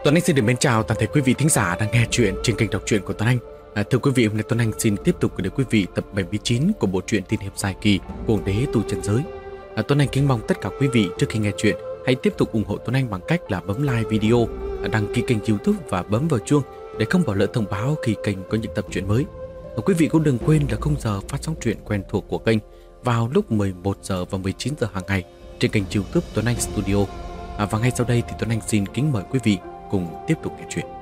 Tuấn Anh xin được mến chào toàn thể quý vị thính giả đang nghe chuyện trên kênh đọc truyện của Tuấn Anh. Thưa quý vị, hôm nay Tuấn Anh xin tiếp tục gửi đến quý vị tập 79 của bộ truyện tiên hiệp dài kỳ Cuồng Đế Tu Chân Giới. Tuấn Anh kính mong tất cả quý vị trước khi nghe chuyện hãy tiếp tục ủng hộ Tuấn Anh bằng cách là bấm like video, đăng ký kênh YouTube và bấm vào chuông để không bỏ lỡ thông báo khi kênh có những tập truyện mới. Quý vị cũng đừng quên là khung giờ phát sóng truyện quen thuộc của kênh vào lúc 11 giờ và 19 giờ hàng ngày trên kênh YouTube Tuấn Anh Studio. Và ngay sau đây thì Tuấn Anh xin kính mời quý vị cùng tiếp tục nghe chuyện.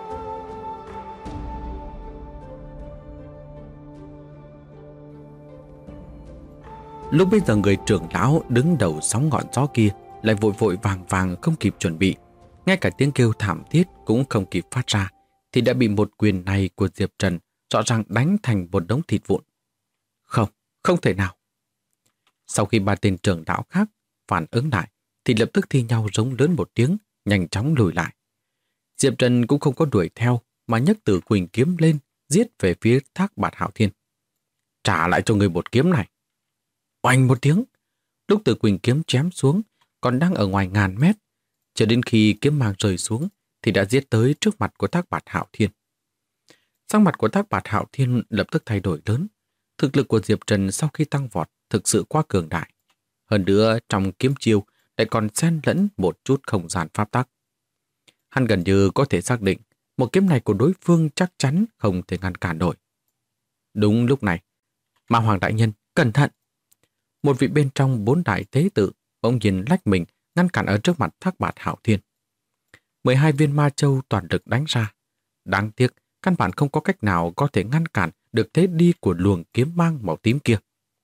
Lúc bây giờ người trưởng lão đứng đầu sóng ngọn gió kia lại vội vội vàng vàng không kịp chuẩn bị, ngay cả tiếng kêu thảm thiết cũng không kịp phát ra, thì đã bị một quyền này của Diệp Trần rõ ràng đánh thành một đống thịt vụn. Không thể nào. Sau khi ba tên trưởng lão khác phản ứng lại thì lập tức thi nhau rống lớn một tiếng, nhanh chóng lùi lại. Diệp Trần cũng không có đuổi theo mà nhấc Tử Quỳnh kiếm lên, giết về phía Thác Bạt Hạo Thiên. Trả lại cho người một kiếm này. Oanh một tiếng, lúc Tử Quỳnh kiếm chém xuống còn đang ở ngoài ngàn mét, cho đến khi kiếm mang rơi xuống thì đã giết tới trước mặt của Thác Bạt Hạo Thiên. Sắc mặt của Thác Bạt Hạo Thiên lập tức thay đổi lớn. Thực lực của Diệp Trần sau khi tăng vọt thực sự quá cường đại. Hơn nữa trong kiếm chiêu lại còn xen lẫn một chút không gian pháp tắc. Hắn gần như có thể xác định một kiếm này của đối phương chắc chắn không thể ngăn cản nổi. Đúng lúc này, Ma Hoàng đại nhân, cẩn thận! Một vị bên trong 4 đại tế tự bỗng nhiên lách mình ngăn cản ở trước mặt Thác Bạt Hạo Thiên. 12 viên ma châu toàn lực đánh ra. Đáng tiếc, căn bản không có cách nào có thể ngăn cản được thế đi của luồng kiếm mang màu tím kia.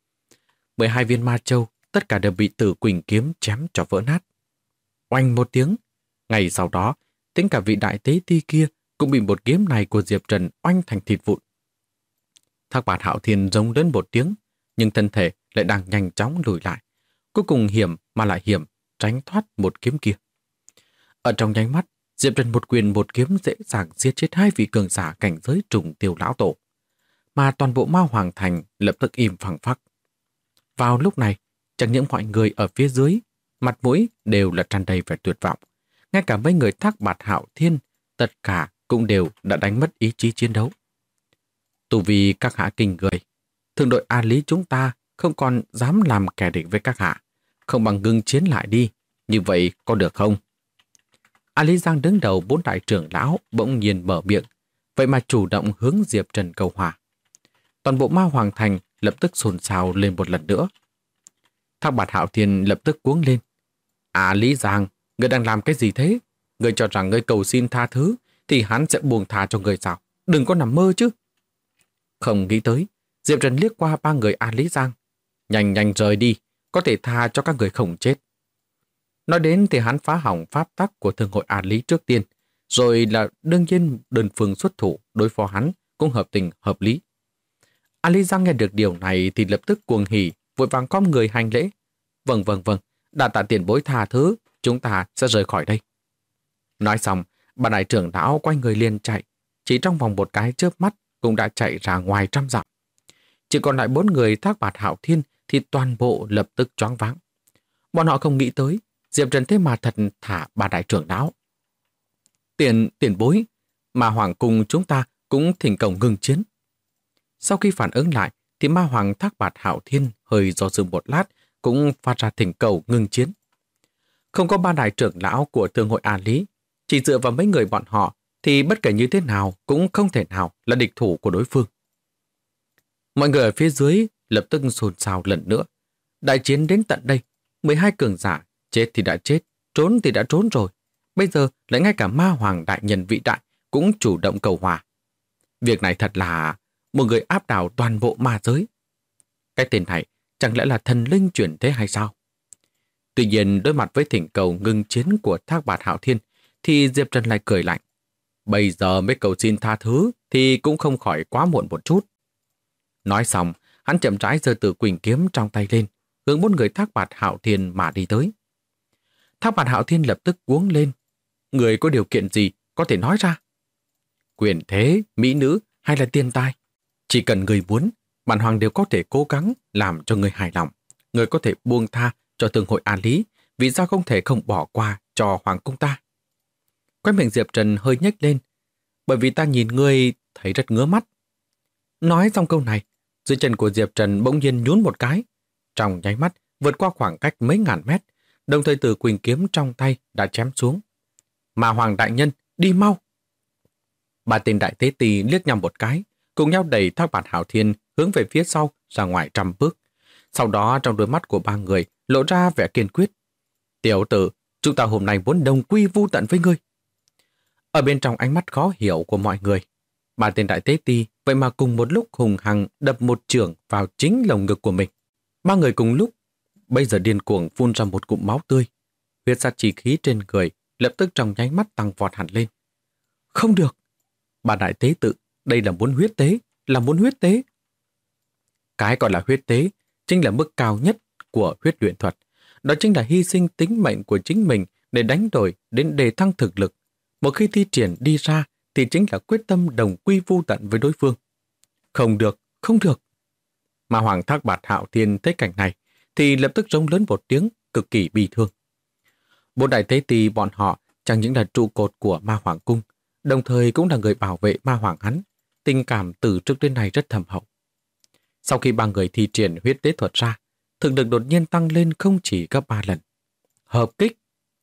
12 viên ma châu tất cả đều bị Tử Quỳnh kiếm chém cho vỡ nát. Oanh một tiếng, ngày sau đó, tính cả vị đại tế ti kia cũng bị một kiếm này của Diệp Trần oanh thành thịt vụn. Thác Bạt Hạo Thiên rống lên một tiếng, nhưng thân thể lại đang nhanh chóng lùi lại. Cuối cùng hiểm mà lại hiểm, tránh thoát một kiếm kia. Ở trong nháy mắt, Diệp Trần một quyền một kiếm dễ dàng giết chết 2 vị cường giả cảnh giới trùng tiêu lão tổ. Mà toàn bộ Ma Hoàng Thành lập tức im phăng phắc. Vào lúc này, chẳng những mọi người ở phía dưới, mặt mũi đều là tràn đầy vẻ tuyệt vọng. Ngay cả mấy người Thác Bạt Hạo Thiên, tất cả cũng đều đã đánh mất ý chí chiến đấu. Tu vì các hạ kinh người, thương đội A Lý chúng ta không còn dám làm kẻ địch với các hạ, không bằng ngưng chiến lại đi, như vậy có được không? A Lý Giang đứng đầu 4 đại trưởng lão bỗng nhiên mở miệng, vậy mà chủ động hướng Diệp Trần cầu hòa. Toàn bộ Ma Hoàng Thành lập tức xôn xao lên một lần nữa. Thác Bạt Hạo Thiên lập tức cuống lên. A Lý Giang, ngươi đang làm cái gì thế? Ngươi cho rằng ngươi cầu xin tha thứ thì hắn sẽ buông tha cho ngươi sao? Đừng có nằm mơ chứ. Không nghĩ tới, Diệp Trần liếc qua 3 người A Lý Giang. Nhanh rời đi, có thể tha cho các người không chết. Nói đến thì hắn phá hỏng pháp tắc của thương hội A Lý trước tiên, rồi là đương nhiên đơn phương xuất thủ đối phó hắn cũng hợp tình hợp lý. A Lý Giang nghe được điều này thì lập tức cuồng hỉ, vội vàng cong người hành lễ. Vâng, đà tạ tiền bối tha thứ, chúng ta sẽ rời khỏi đây. Nói xong, bà đại trưởng lão quay người liền chạy, chỉ trong vòng một cái chớp mắt cũng đã chạy ra ngoài 100 dặm. Chỉ còn lại 4 người Thác Bạt Hạo Thiên thì toàn bộ lập tức choáng váng. Bọn họ không nghĩ tới, Diệp Trần thế mà thật thả bà đại trưởng lão. Tiền bối, mà Hoàng cùng chúng ta cũng thỉnh cầu ngừng chiến. Sau khi phản ứng lại, thì Ma Hoàng Thác Bạt Hạo Thiên hơi do dự một lát cũng phát ra thỉnh cầu ngừng chiến. Không có 3 đại trưởng lão của thương hội A Lý, chỉ dựa vào mấy người bọn họ thì bất kể như thế nào cũng không thể nào là địch thủ của đối phương. Mọi người ở phía dưới lập tức xôn xao lần nữa. Đại chiến đến tận đây, 12 cường giả, chết thì đã chết, trốn thì đã trốn rồi. Bây giờ lại ngay cả Ma Hoàng đại nhân vĩ đại cũng chủ động cầu hòa. Việc này thật là một người áp đảo toàn bộ ma giới. Cái tên này chẳng lẽ là thần linh chuyển thế hay sao? Tuy nhiên đối mặt với thỉnh cầu ngưng chiến của Thác Bạt Hạo Thiên thì Diệp Trần lại cười lạnh. Bây giờ mới cầu xin tha thứ thì cũng không khỏi quá muộn một chút. Nói xong, hắn chậm rãi giơ Tử Quỳnh kiếm trong tay lên, hướng 4 người Thác Bạt Hạo Thiên mà đi tới. Thác Bạt Hạo Thiên lập tức cuống lên. Người có điều kiện gì có thể nói ra? Quyền thế, mỹ nữ hay là tiền tài? Chỉ cần người muốn, bản hoàng đều có thể cố gắng làm cho người hài lòng. Người có thể buông tha cho thương hội A Lý, vì sao không thể không bỏ qua cho hoàng cung ta? Khóe miệng Diệp Trần hơi nhếch lên. Bởi vì ta nhìn ngươi thấy rất ngứa mắt. Nói xong câu này, dưới chân của Diệp Trần bỗng nhiên nhún một cái. Trong nháy mắt, vượt qua khoảng cách mấy ngàn mét, đồng thời từ quỳnh kiếm trong tay đã chém xuống. Mà Hoàng đại nhân, đi mau! Ba tên đại tế tỳ liếc nhau một cái, cùng nhau đẩy Thác Bạt Hạo Thiên hướng về phía sau ra ngoài 100 bước. Sau đó trong đôi mắt của ba người lộ ra vẻ kiên quyết. Tiểu tử, chúng ta hôm nay muốn đồng quy vu tận với ngươi. Ở bên trong ánh mắt khó hiểu của mọi người, ba tên đại tế ti vậy mà cùng một lúc hùng hăng đập một chưởng vào chính lồng ngực của mình. Ba người cùng lúc, bây giờ điên cuồng phun ra một cụm máu tươi. Huyết sát chi khí trên người lập tức trong nháy mắt tăng vọt hẳn lên. Không được! Ba đại tế tự, đây là muốn huyết tế, là muốn huyết tế. Cái gọi là huyết tế chính là mức cao nhất của huyết luyện thuật. Đó chính là hy sinh tính mệnh của chính mình để đánh đổi đến đề thăng thực lực. Một khi thi triển đi ra thì chính là quyết tâm đồng quy vu tận với đối phương. Không được, không được. Mà Hoàng Thác Bạt Hạo Thiên thấy cảnh này thì lập tức rống lớn một tiếng cực kỳ bi thương. Bốn đại tế tỳ bọn họ chẳng những là trụ cột của Ma Hoàng Cung, đồng thời cũng là người bảo vệ Ma Hoàng hắn. Tình cảm từ trước đến nay rất thầm hậu. Sau khi ba người thi triển huyết tế thuật ra, thực lực đột nhiên tăng lên không chỉ gấp 3 lần. Hợp kích!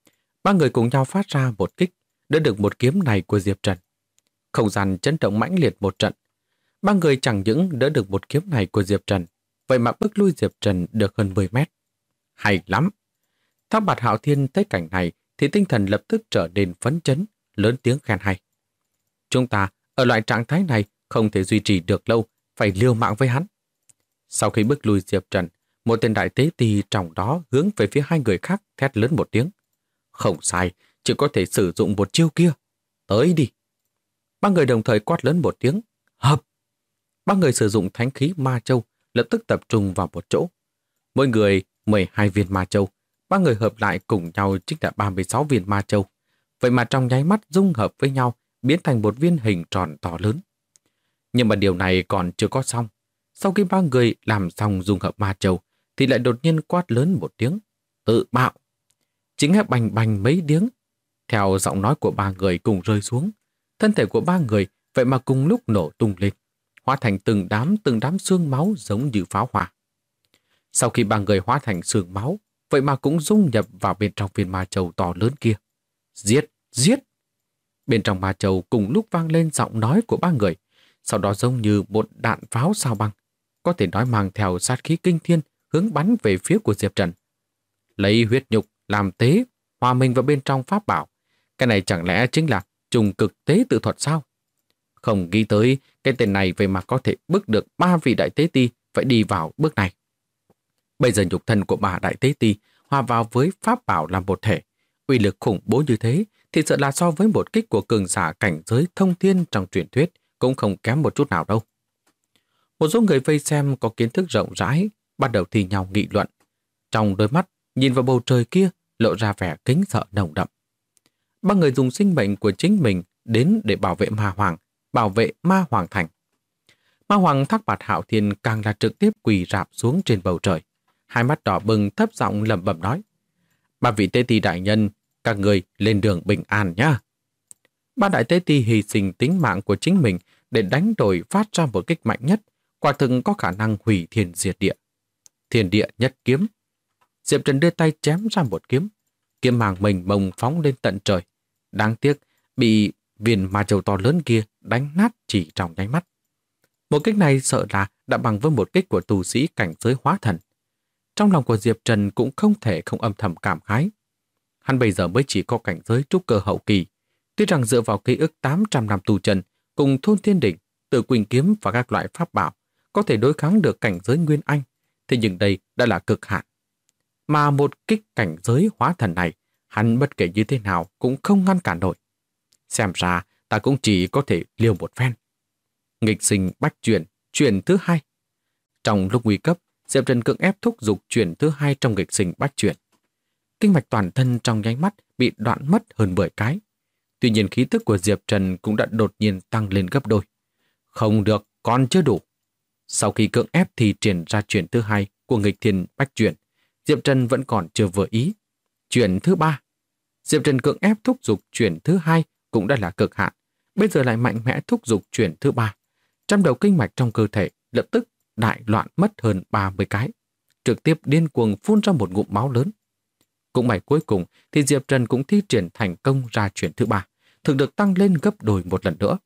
Ba người cùng nhau phát ra một kích, đỡ được một kiếm này của Diệp Trần. Không gian chấn động mãnh liệt một trận. Ba người chẳng những đỡ được một kiếm này của Diệp Trần, vậy mà bước lui Diệp Trần được hơn 10 mét. Hay lắm! Thác Bạt Hạo Thiên thấy cảnh này thì tinh thần lập tức trở nên phấn chấn, lớn tiếng khen hay. Chúng ta ở loại trạng thái này không thể duy trì được lâu, phải liều mạng với hắn. Sau khi bước lui Diệp Trần, một tên đại tế tỳ trong đó hướng về phía hai người khác thét lớn một tiếng. Không sai, chỉ có thể sử dụng một chiêu kia. Tới đi! Ba người đồng thời quát lớn một tiếng. Hợp! Ba người sử dụng thánh khí ma châu lập tức tập trung vào một chỗ. Mỗi người 12 viên ma châu. Ba người hợp lại cùng nhau chính là 36 viên ma châu. Vậy mà trong nháy mắt dung hợp với nhau biến thành một viên hình tròn to lớn. Nhưng mà điều này còn chưa có xong. Sau khi ba người làm xong dung hợp ma châu thì lại đột nhiên quát lớn một tiếng. Tự bạo! Chính là bành bành mấy tiếng. Theo giọng nói của ba người cùng rơi xuống, thân thể của ba người vậy mà cùng lúc nổ tung lên, hóa thành từng đám xương máu giống như pháo hỏa. Sau khi ba người hóa thành xương máu, vậy mà cũng dung nhập vào bên trong viên ma châu to lớn kia. Giết! Giết! Bên trong ma châu cùng lúc vang lên giọng nói của ba người, sau đó giống như một đạn pháo sao băng, có thể nói mang theo sát khí kinh thiên hướng bắn về phía của Diệp Trần. Lấy huyết nhục làm tế, hòa mình vào bên trong pháp bảo. Cái này chẳng lẽ chính là trùng cực tế tự thuật sao? Không nghĩ tới cái tên này vậy mà có thể bức được 3 vị đại tế ti phải đi vào bước này. Bây giờ nhục thân của 3 đại tế ti hòa vào với pháp bảo làm một thể. Uy lực khủng bố như thế thì sợ là so với một kích của cường giả cảnh giới thông thiên trong truyền thuyết cũng không kém một chút nào đâu. Một số người vây xem có kiến thức rộng rãi bắt đầu thì nhau nghị luận. Trong đôi mắt nhìn vào bầu trời kia lộ ra vẻ kính sợ nồng đậm. Ba người dùng sinh mệnh của chính mình đến để bảo vệ Ma Hoàng, bảo vệ Ma Hoàng Thành. Ma Hoàng Thác Bạt Hạo Thiên càng là trực tiếp quỳ rạp xuống trên bầu trời. Hai mắt đỏ bừng thấp giọng lẩm bẩm nói. Ba vị tế ti đại nhân, các người lên đường bình an nhá. Ba đại tế ti hy sinh tính mạng của chính mình để đánh đổi phát ra một kích mạnh nhất, quả thực có khả năng hủy thiên diệt địa. Thiên địa nhất kiếm. Diệp Trần đưa tay chém ra một kiếm. Kiếm màng mình mông phóng lên tận trời. Đáng tiếc, bị viên ma châu to lớn kia đánh nát chỉ trong nháy mắt. Một kích này sợ là đã bằng với một kích của tu sĩ cảnh giới hóa thần. Trong lòng của Diệp Trần cũng không thể không âm thầm cảm khái. Hắn bây giờ mới chỉ có cảnh giới trúc cơ hậu kỳ. Tuy rằng dựa vào ký ức 800 năm tu chân cùng thôn thiên đỉnh, tự quỳnh kiếm và các loại pháp bảo có thể đối kháng được cảnh giới nguyên anh, thế nhưng đây đã là cực hạn. Mà một kích cảnh giới hóa thần này, hắn bất kể như thế nào cũng không ngăn cản nổi. Xem ra ta cũng chỉ có thể liều một phen. Nghịch sinh bách chuyển, chuyển thứ 2. Trong lúc nguy cấp, Diệp Trần cưỡng ép thúc giục chuyển thứ 2 trong nghịch sinh bách chuyển. Kinh mạch toàn thân trong nháy mắt bị đoạn mất hơn 10 cái. Tuy nhiên khí tức của Diệp Trần cũng đã đột nhiên tăng lên gấp đôi. Không được, còn chưa đủ. Sau khi cưỡng ép thì triển ra chuyển thứ 2 của nghịch thiên bách chuyển, Diệp Trần vẫn còn chưa vừa ý. Chuyển thứ 3. Diệp Trần cưỡng ép thúc giục chuyển thứ 2 cũng đã là cực hạn, bây giờ lại mạnh mẽ thúc giục chuyển thứ ba. Trăm đầu kinh mạch trong cơ thể lập tức đại loạn mất hơn 30 cái, trực tiếp điên cuồng phun ra một ngụm máu lớn. Cũng may cuối cùng thì Diệp Trần cũng thi triển thành công ra chuyển thứ ba, thực được tăng lên gấp đôi một lần nữa.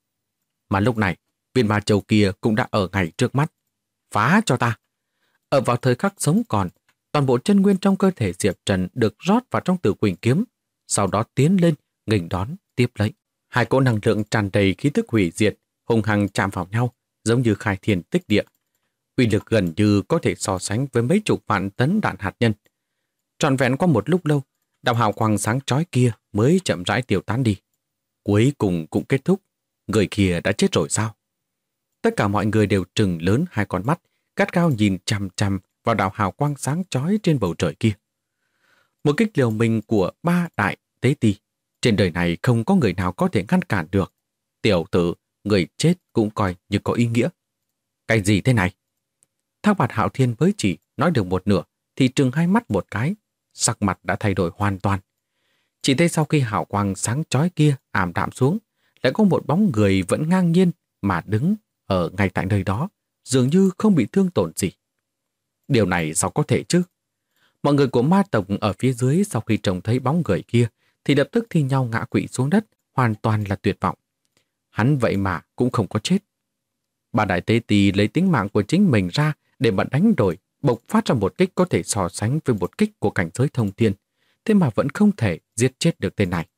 Mà lúc này, viên ma châu kia cũng đã ở ngay trước mắt. Phá cho ta! Ở vào thời khắc sống còn, toàn bộ chân nguyên trong cơ thể Diệp Trần được rót vào trong Tử Quỳnh kiếm, sau đó tiến lên, nghênh đón, tiếp lấy. Hai cỗ năng lượng tràn đầy khí tức hủy diệt, hung hăng chạm vào nhau, giống như khai thiên tích địa. Uy lực gần như có thể so sánh với mấy chục vạn tấn đạn hạt nhân. Trọn vẹn qua một lúc lâu, đạo hào quang sáng chói kia mới chậm rãi tiêu tán đi. Cuối cùng cũng kết thúc. Người kia đã chết rồi sao? Tất cả mọi người đều trừng lớn hai con mắt, gắt gao nhìn chằm chằm vào đạo hào quang sáng chói trên bầu trời kia. Một kích liều mình của ba đại tế ti. Trên đời này không có người nào có thể ngăn cản được. Tiểu tử, người chết cũng coi như có ý nghĩa. Cái gì thế này? Thác Bạt Hạo Thiên mới chỉ nói được một nửa thì trừng hai mắt một cái, sắc mặt đã thay đổi hoàn toàn. Chỉ thấy sau khi hào quang sáng chói kia ảm đạm xuống, lại có một bóng người vẫn ngang nhiên mà đứng ở ngay tại nơi đó, dường như không bị thương tổn gì. Điều này sao có thể chứ? Mọi người của ma tộc ở phía dưới sau khi trông thấy bóng người kia thì lập tức thi nhau ngã quỵ xuống đất, hoàn toàn là tuyệt vọng. Hắn vậy mà cũng không có chết. Ba đại tế tỳ lấy tính mạng của chính mình ra để mà đánh đổi, bộc phát ra một kích có thể so sánh với một kích của cảnh giới thông thiên, thế mà vẫn không thể giết chết được tên này.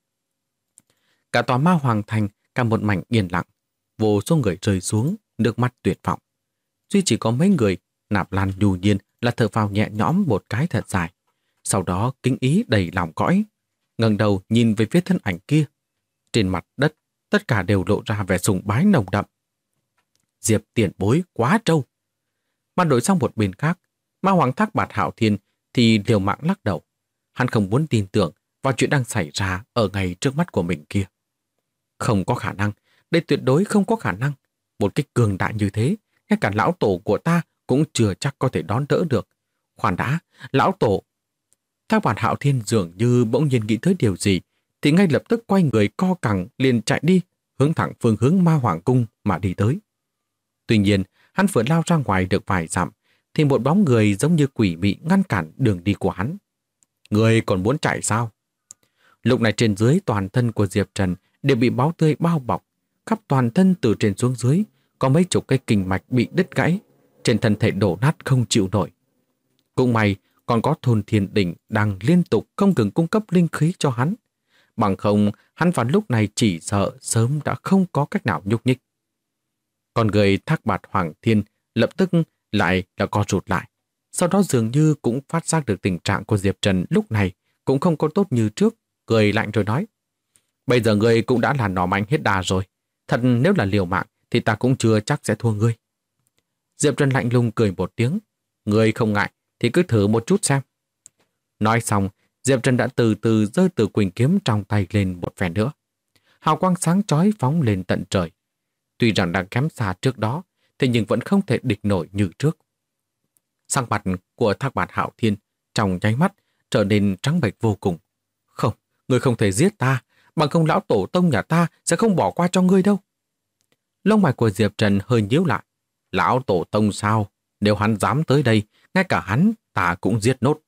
Cả tòa ma hoàng thành cả một mảnh yên lặng, vô số người rơi xuống, nước mắt tuyệt vọng. Duy chỉ có mấy người, Nạp Lan nhu nhiên là thở phào nhẹ nhõm một cái thật dài. Sau đó kính ý đầy lòng cõi, ngẩng đầu nhìn về phía thân ảnh kia. Trên mặt đất, tất cả đều lộ ra vẻ sùng bái nồng đậm. Diệp tiền bối quá trâu. Mà đổi sang một bên khác, ma hoàng Thác Bạt Hạo Thiên thì liều mạng lắc đầu. Hắn không muốn tin tưởng vào chuyện đang xảy ra ở ngay trước mắt của mình kia. Không có khả năng, đây tuyệt đối không có khả năng. Một kích cường đại như thế, ngay cả lão tổ của ta cũng chưa chắc có thể đón đỡ được. Khoan đã, lão tổ. Thác Bạt Hạo Thiên dường như bỗng nhiên nghĩ tới điều gì, thì ngay lập tức quay người co cẳng liền chạy đi, hướng thẳng phương hướng Ma Hoàng Cung mà đi tới. Tuy nhiên, hắn vừa lao ra ngoài được vài dặm, thì một bóng người giống như quỷ mị ngăn cản đường đi của hắn. Người còn muốn chạy sao? Lúc này trên dưới toàn thân của Diệp Trần đều bị máu tươi bao bọc, khắp toàn thân từ trên xuống dưới, có mấy chục cây kinh mạch bị đứt gãy, trên thân thể đổ nát không chịu nổi. Cũng may còn có Thôn Thiên Đỉnh đang liên tục không ngừng cung cấp linh khí cho hắn. Bằng không, hắn vào lúc này chỉ sợ sớm đã không có cách nào nhúc nhích. Còn người Thác Bạt Hoàng Thiên lập tức lại là co rụt lại. Sau đó dường như cũng phát giác được tình trạng của Diệp Trần lúc này cũng không có tốt như trước, cười lạnh rồi nói. Bây giờ ngươi cũng đã là nỏ mạnh hết đà rồi. Thật nếu là liều mạng thì ta cũng chưa chắc sẽ thua ngươi. Diệp Trần lạnh lùng cười một tiếng. Ngươi không ngại thì cứ thử một chút xem. Nói xong, Diệp Trần đã từ từ giơ Tử Quỳnh kiếm trong tay lên một phen nữa. Hào quang sáng chói phóng lên tận trời. Tuy rằng đang kém xa trước đó, thế nhưng vẫn không thể địch nổi như trước. Sắc mặt của Thác Bạt Hạo Thiên trong nháy mắt trở nên trắng bệch vô cùng. Không, ngươi không thể giết ta, bằng không lão tổ tông nhà ta sẽ không bỏ qua cho ngươi đâu. Lông mày của Diệp Trần hơi nhíu lại. Lão tổ tông sao? Nếu hắn dám tới đây, ngay cả hắn ta cũng giết nốt.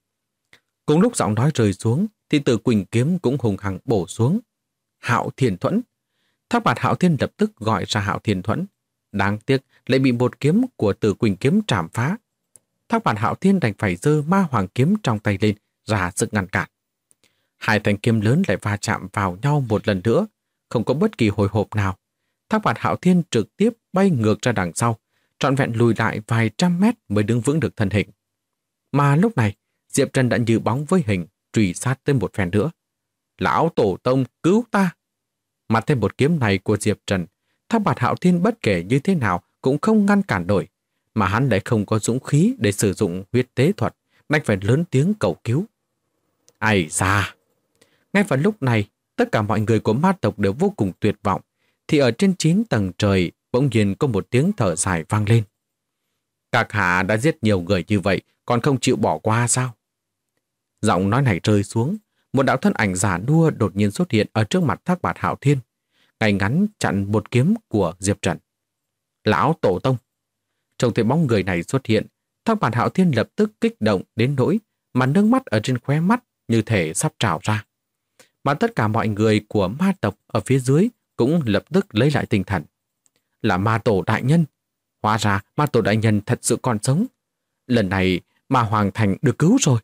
Cùng lúc giọng nói rơi xuống, thì Tử Quỳnh kiếm cũng hùng hăng bổ xuống. Hạo Thiên Thuẫn. Thác Bạt Hạo Thiên lập tức gọi ra Hạo Thiên Thuẫn. Đáng tiếc lại bị một kiếm của Tử Quỳnh kiếm trảm phá. Thác Bạt Hạo Thiên đành phải giơ Ma Hoàng kiếm trong tay lên, ra sức ngăn cản. Hai thanh kiếm lớn lại va chạm vào nhau một lần nữa, không có bất kỳ hồi hộp nào. Thác Bạt Hạo Thiên trực tiếp bay ngược ra đằng sau, trọn vẹn lùi lại vài trăm mét mới đứng vững được thân hình. Mà lúc này, Diệp Trần đã như bóng với hình, truy sát tới một phen nữa. Lão tổ tông cứu ta! Mặt thêm một kiếm này của Diệp Trần, Thác Bạt Hạo Thiên bất kể như thế nào cũng không ngăn cản nổi, mà hắn lại không có dũng khí để sử dụng huyết tế thuật, đành phải lớn tiếng cầu cứu. Ai da! Ngay vào lúc này, tất cả mọi người của ma tộc đều vô cùng tuyệt vọng, thì ở trên 9 tầng trời bỗng nhiên có một tiếng thở dài vang lên. Các hạ đã giết nhiều người như vậy, còn không chịu bỏ qua sao? Giọng nói này rơi xuống, một đạo thân ảnh giả nua đột nhiên xuất hiện ở trước mặt Thác Bạt Hạo Thiên, ngay ngắn chặn một kiếm của Diệp Trần. Lão Tổ Tông! Trông thấy bóng người này xuất hiện, Thác Bạt Hạo Thiên lập tức kích động đến nỗi mà nước mắt ở trên khóe mắt như thể sắp trào ra. Mà tất cả mọi người của ma tộc ở phía dưới cũng lập tức lấy lại tinh thần. Là ma tổ đại nhân! Hóa ra ma tổ đại nhân thật sự còn sống. Lần này ma Hoàng Thành được cứu rồi.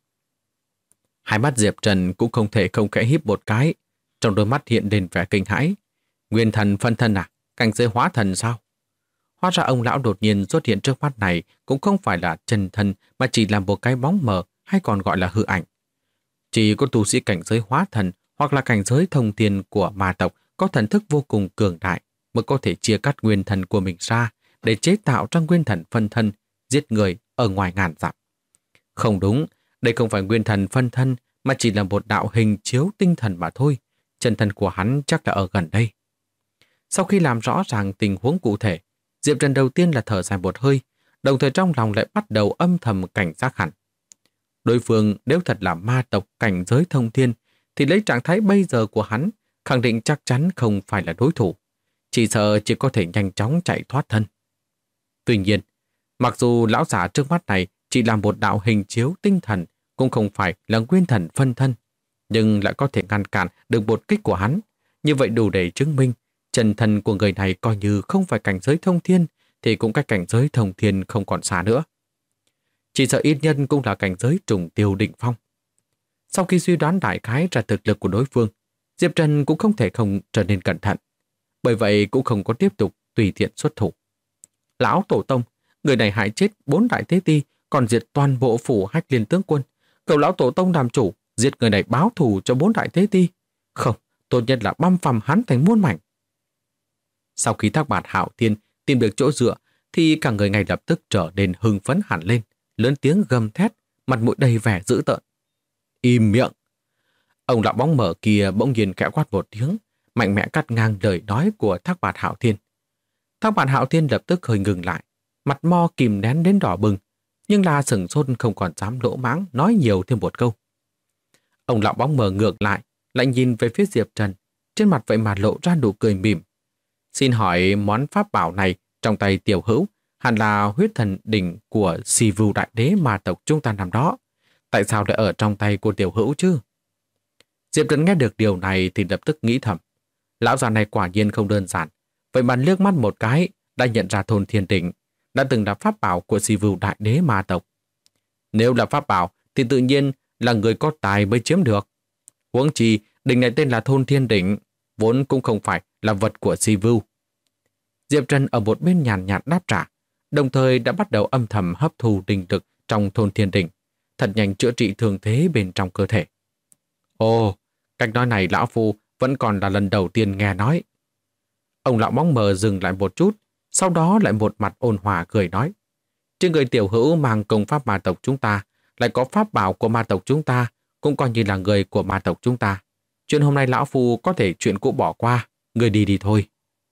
Hai mắt Diệp Trần cũng không thể không khẽ híp một cái, trong đôi mắt hiện lên vẻ kinh hãi. Nguyên thần phân thân à? Cảnh giới hóa thần sao? Hóa ra ông lão đột nhiên xuất hiện trước mắt này cũng không phải là chân thân mà chỉ là một cái bóng mờ hay còn gọi là hư ảnh. Chỉ có tu sĩ cảnh giới hóa thần hoặc là cảnh giới thông thiên của ma tộc có thần thức vô cùng cường đại mới có thể chia cắt nguyên thần của mình ra để chế tạo ra nguyên thần phân thân giết người ở ngoài ngàn dặm. Không đúng, đây không phải nguyên thần phân thân mà chỉ là một đạo hình chiếu tinh thần mà thôi. Chân thân của hắn chắc là ở gần đây. Sau khi làm rõ ràng tình huống cụ thể, Diệp Trần đầu tiên là thở dài một hơi, đồng thời trong lòng lại bắt đầu âm thầm cảnh giác hẳn. Đối phương nếu thật là ma tộc cảnh giới thông thiên, thì lấy trạng thái bây giờ của hắn, khẳng định chắc chắn không phải là đối thủ. Chỉ sợ chỉ có thể nhanh chóng chạy thoát thân. Tuy nhiên, mặc dù lão giả trước mắt này chỉ là một đạo hình chiếu tinh thần, cũng không phải là nguyên thần phân thân, nhưng lại có thể ngăn cản được một kích của hắn. Như vậy đủ để chứng minh chân thân của người này coi như không phải cảnh giới thông thiên thì cũng cách cảnh giới thông thiên không còn xa nữa. Chỉ sợ ít nhân cũng là cảnh giới trùng tiêu định phong. Sau khi suy đoán đại khái ra thực lực của đối phương, Diệp Trần cũng không thể không trở nên cẩn thận. Bởi vậy cũng không có tiếp tục tùy tiện xuất thủ. Lão Tổ Tông, người này hại chết 4 đại thế ti, còn diệt toàn bộ phủ Hách Liên tướng quân. Cầu lão Tổ Tông làm chủ, giết người này báo thù cho 4 đại thế ti. Không, tốt nhất là băm phằm hắn thành muôn mảnh. Sau khi Thác Bạt Hạo Thiên tìm được chỗ dựa, thì cả người ngay lập tức trở nên hưng phấn hẳn lên, lớn tiếng gầm thét, mặt mũi đầy vẻ dữ tợn. Im miệng! Ông lão bóng mở kia bỗng nhiên khẽ quát một tiếng, mạnh mẽ cắt ngang lời nói của Thác Bạt Hạo Thiên. Thác Bạt Hạo Thiên lập tức hơi ngừng lại, mặt mo kìm nén đến đỏ bừng, nhưng là sửng sốt không còn dám lỗ mãng nói nhiều thêm một câu. Ông lão bóng mờ ngược lại, lại nhìn về phía Diệp Trần, trên mặt vậy mà lộ ra nụ cười mỉm. Xin hỏi món pháp bảo này trong tay tiểu hữu hẳn là huyết thần đỉnh của Si Vu đại đế ma tộc chúng ta năm đó. Tại sao lại ở trong tay của tiểu hữu chứ? Diệp Trần nghe được điều này thì lập tức nghĩ thầm. Lão già này quả nhiên không đơn giản. Vậy mà liếc mắt một cái đã nhận ra thôn thiên đỉnh đã từng là pháp bảo của Si Vu đại đế ma tộc. Nếu là pháp bảo thì tự nhiên là người có tài mới chiếm được. Huống chi đỉnh này tên là thôn thiên đỉnh, vốn cũng không phải là vật của Si Vu. Diệp Trần ở một bên nhàn nhạt đáp trả, đồng thời đã bắt đầu âm thầm hấp thu linh lực trong thôn thiên đỉnh, thật nhanh chữa trị thương thế bên trong cơ thể. Ồ, cách nói này lão phu vẫn còn là lần đầu tiên nghe nói. Ông lão bóng mờ dừng lại một chút, sau đó lại một mặt ôn hòa cười nói. Trên người tiểu hữu mang công pháp ma tộc chúng ta, lại có pháp bảo của ma tộc chúng ta, cũng coi như là người của ma tộc chúng ta. Chuyện hôm nay lão phu có thể chuyện cũ bỏ qua, người đi đi thôi.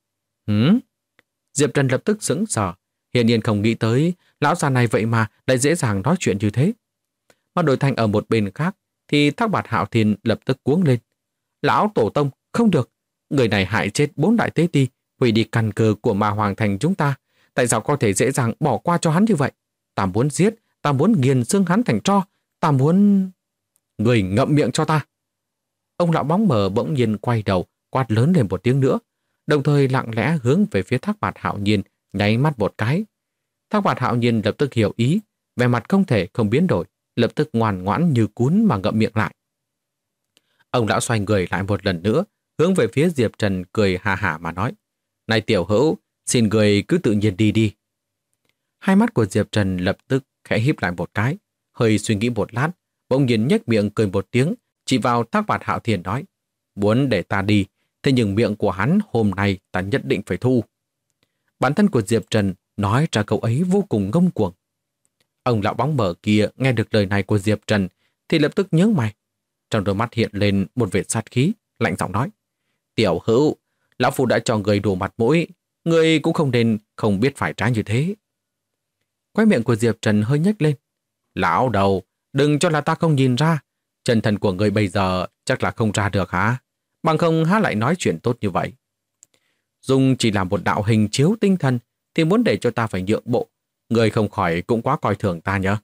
Diệp Trần lập tức sững sờ, hiển nhiên không nghĩ tới lão già này vậy mà lại dễ dàng nói chuyện như thế. Mà đổi thành ở một bên khác thì Thác Bạt Hạo Thiên lập tức cuống lên. Lão Tổ Tông, không được, người này hại chết 4 đại tế ti, hủy đi căn cơ của Ma Hoàng Thành chúng ta. Tại sao có thể dễ dàng bỏ qua cho hắn như vậy? Ta muốn giết, ta muốn nghiền xương hắn thành tro, ta muốn... Người ngậm miệng cho ta. Ông lão bóng mờ bỗng nhiên quay đầu, quát lớn lên một tiếng nữa, đồng thời lặng lẽ hướng về phía Thác Bạt Hạo Nhiên, nháy mắt một cái. Thác Bạt Hạo Nhiên lập tức hiểu ý, vẻ mặt không thể không biến đổi, lập tức ngoan ngoãn như cún mà ngậm miệng lại. Ông lão xoay người lại một lần nữa, hướng về phía Diệp Trần cười hà hả mà nói. Này tiểu hữu, xin người cứ tự nhiên đi đi. Hai mắt của Diệp Trần lập tức khẽ híp lại một cái, hơi suy nghĩ một lát, bỗng nhiên nhếch miệng cười một tiếng, chỉ vào Thác Bạt Hạo Thiên nói. Muốn để ta đi, thế nhưng miệng của hắn hôm nay ta nhất định phải thu. Bản thân của Diệp Trần nói ra câu ấy vô cùng ngông cuồng. Ông lão bóng mờ kia nghe được lời này của Diệp Trần thì lập tức nhướng mày. Trong đôi mắt hiện lên một vệt sát khí, lạnh giọng nói. Tiểu hữu, lão phu đã cho người đủ mặt mũi, người cũng không nên không biết phải trái như thế. Quay miệng của Diệp Trần hơi nhếch lên. Lão đầu, đừng cho là ta không nhìn ra. Chân thân của người bây giờ chắc là không ra được hả? Bằng không há lại nói chuyện tốt như vậy. Dùng chỉ là một đạo hình chiếu tinh thần thì muốn để cho ta phải nhượng bộ. Người không khỏi cũng quá coi thường ta nhớ.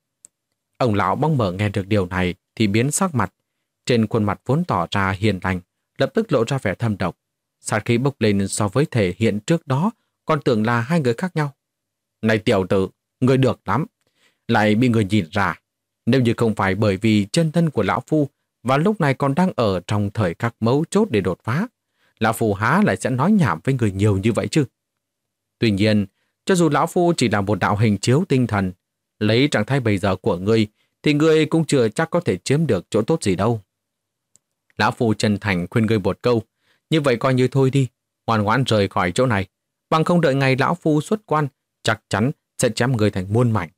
Ông lão bóng mở nghe được điều này thì biến sắc mặt. Trên khuôn mặt vốn tỏ ra hiền lành, lập tức lộ ra vẻ thâm độc. Sát khí bốc lên so với thể hiện trước đó, còn tưởng là hai người khác nhau. Này tiểu tử, người được lắm. Lại bị người nhìn ra. Nếu như không phải bởi vì chân thân của lão phu và lúc này còn đang ở trong thời khắc mấu chốt để đột phá, lão phu há lại sẽ nói nhảm với người nhiều như vậy chứ. Tuy nhiên, cho dù lão phu chỉ là một đạo hình chiếu tinh thần, lấy trạng thái bây giờ của ngươi thì ngươi cũng chưa chắc có thể chiếm được chỗ tốt gì đâu. Lão phu chân thành khuyên ngươi một câu, như vậy coi như thôi đi, ngoan ngoãn rời khỏi chỗ này, bằng không đợi ngày lão phu xuất quan, chắc chắn sẽ chém ngươi thành muôn mảnh.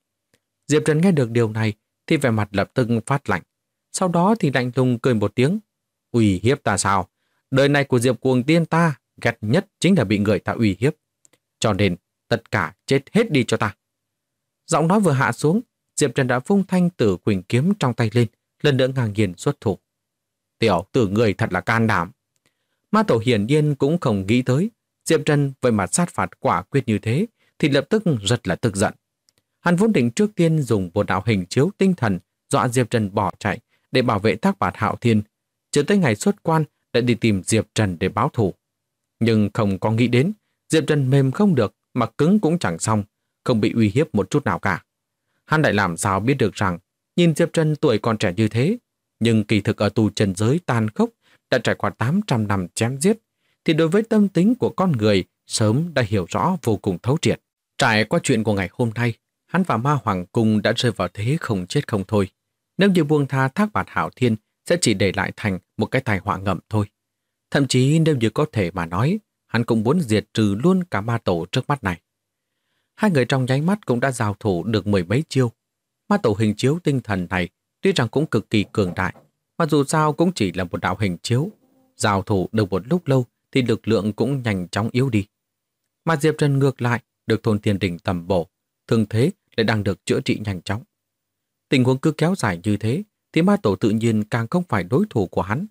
Diệp Trần nghe được điều này thì vẻ mặt lập tức phát lạnh, sau đó thì lạnh lùng cười một tiếng. Uy hiếp ta sao? Đời này của Diệp Cuồng Tiên ta ghét nhất chính là bị người ta uy hiếp. Cho nên tất cả chết hết đi cho ta. Giọng nói vừa hạ xuống, Diệp Trần đã vung thanh tử quỳnh kiếm trong tay lên, lần nữa ngang nhiên xuất thủ. Tiểu tử người thật là can đảm. Ma Tổ hiển nhiên cũng không nghĩ tới Diệp Trần với mặt sát phạt quả quyết như thế thì lập tức rất là tức giận. Hắn vốn định trước tiên dùng một đạo hình chiếu tinh thần dọa Diệp Trần bỏ chạy để bảo vệ Thác Bạt Hạo Thiên, chờ tới ngày xuất quan lại đi tìm Diệp Trần để báo thù. Nhưng không có nghĩ đến Diệp Trần mềm không được mà cứng cũng chẳng xong, không bị uy hiếp một chút nào cả. Hắn lại làm sao biết được rằng nhìn Diệp Trần tuổi còn trẻ như thế, nhưng kỳ thực ở tù trần giới tàn khốc đã trải qua 800 năm chém giết, thì đối với tâm tính của con người sớm đã hiểu rõ vô cùng thấu triệt. Trải qua chuyện của ngày hôm nay, hắn và Ma Hoàng Cung đã rơi vào thế không chết không thôi. Nếu như buông tha Thác Bạt Hạo Thiên sẽ chỉ để lại thành một cái tai họa ngầm thôi. Thậm chí nếu như có thể mà nói, hắn cũng muốn diệt trừ luôn cả Ma Tổ trước mắt này. Hai người trong nháy mắt cũng đã giao thủ được mười mấy chiêu. Ma Tổ hình chiếu tinh thần này tuy rằng cũng cực kỳ cường đại, mà dù sao cũng chỉ là một đạo hình chiếu. Giao thủ được một lúc lâu thì lực lượng cũng nhanh chóng yếu đi. Mà Diệp Trần ngược lại được Thôn Thiên Đỉnh tầm bổ, thương thế lại đang được chữa trị nhanh chóng. Tình huống cứ kéo dài như thế thì Ma Tổ tự nhiên càng không phải đối thủ của hắn.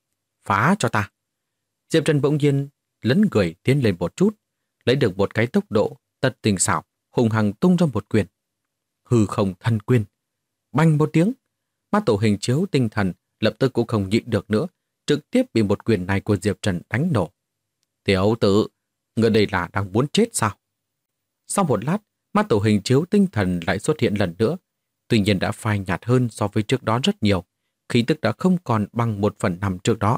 Phá cho ta! Diệp Trần bỗng nhiên lấn người tiến lên một chút, lấy được một cái tốc độ tật tình xảo, hùng hăng tung ra một quyền. Hư không thân quyền. Bành một tiếng, Ma Tổ hình chiếu tinh thần lập tức cũng không nhịn được nữa, trực tiếp bị một quyền này của Diệp Trần đánh nổ. Tiểu tử, người đây là đang muốn chết sao? Sau một lát, Ma Tổ hình chiếu tinh thần lại xuất hiện lần nữa, tuy nhiên đã phai nhạt hơn so với trước đó rất nhiều, khí tức đã không còn bằng 1/5 trước đó.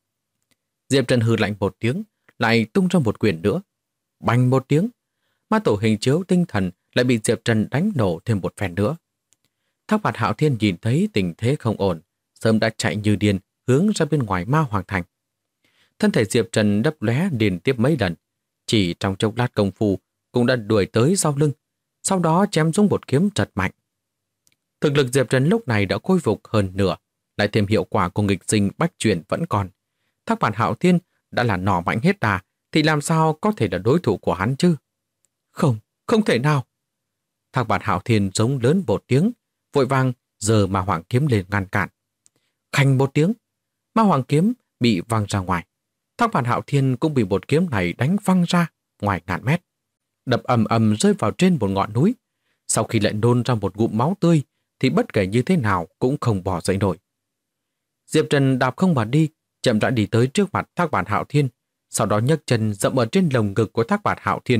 Diệp Trần hừ lạnh một tiếng, lại tung ra một quyền nữa. Bành một tiếng, Ma Tổ hình chiếu tinh thần lại bị Diệp Trần đánh nổ thêm một phen nữa. Thác Bạt Hạo Thiên nhìn thấy tình thế không ổn, sớm đã chạy như điên hướng ra bên ngoài Ma Hoàng Thành. Thân thể Diệp Trần đấp lóe liên tiếp mấy lần, chỉ trong chốc lát công phu cũng đã đuổi tới sau lưng, sau đó chém xuống một kiếm trật mạnh. Thực lực Diệp Trần lúc này đã khôi phục hơn nửa, lại thêm hiệu quả của nghịch sinh bách chuyển vẫn còn. Thác Bạt Hạo Thiên đã là nỏ mạnh hết đà, thì làm sao có thể là đối thủ của hắn chứ? Không, không thể nào! Thác Bạt Hạo Thiên giống lớn một tiếng, vội vàng giơ Ma Hoàng kiếm lên ngăn cản. Khanh một tiếng, Ma Hoàng kiếm bị văng ra ngoài. Thác Bạt Hạo Thiên cũng bị một kiếm này đánh văng ra ngoài ngàn mét, đập ầm ầm rơi vào trên một ngọn núi. Sau khi lại nôn ra một ngụm máu tươi, thì bất kể như thế nào cũng không bỏ dậy nổi. Diệp Trần đạp không mà đi, chậm rãi đi tới trước mặt Thác Bạt Hạo Thiên, sau đó nhấc chân dậm ở trên lồng ngực của Thác Bạt Hạo Thiên.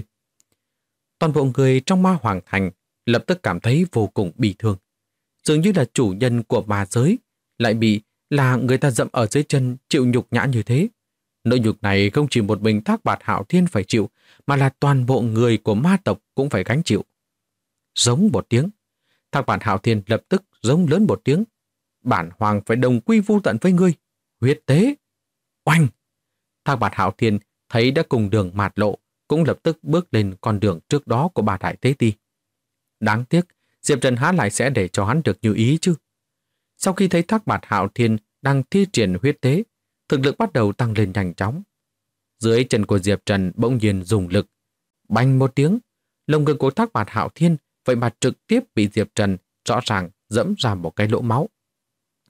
Toàn bộ người trong Ma Hoàng Thành lập tức cảm thấy vô cùng bi thương. Dường như là chủ nhân của ma giới lại bị là người ta dậm ở dưới chân chịu nhục nhã như thế. Nỗi nhục này không chỉ một mình Thác Bạt Hạo Thiên phải chịu, mà là toàn bộ người của ma tộc cũng phải gánh chịu. Giống một tiếng, Thác Bạt Hạo Thiên lập tức giống lớn một tiếng. Bản hoàng phải đồng quy vu tận với ngươi. Huyết tế! Oanh! Thác Bạt Hạo Thiên thấy đã cùng đường mạt lộ, cũng lập tức bước lên con đường trước đó của bà Đại Tế Ti. Đáng tiếc, Diệp Trần há lại sẽ để cho hắn được như ý chứ. Sau khi thấy Thác Bạt Hạo Thiên đang thi triển huyết tế, thực lực bắt đầu tăng lên nhanh chóng. Dưới chân của Diệp Trần bỗng nhiên dùng lực. Bành một tiếng, lồng ngực của Thác Bạt Hạo Thiên vậy mà trực tiếp bị Diệp Trần rõ ràng dẫm ra một cái lỗ máu.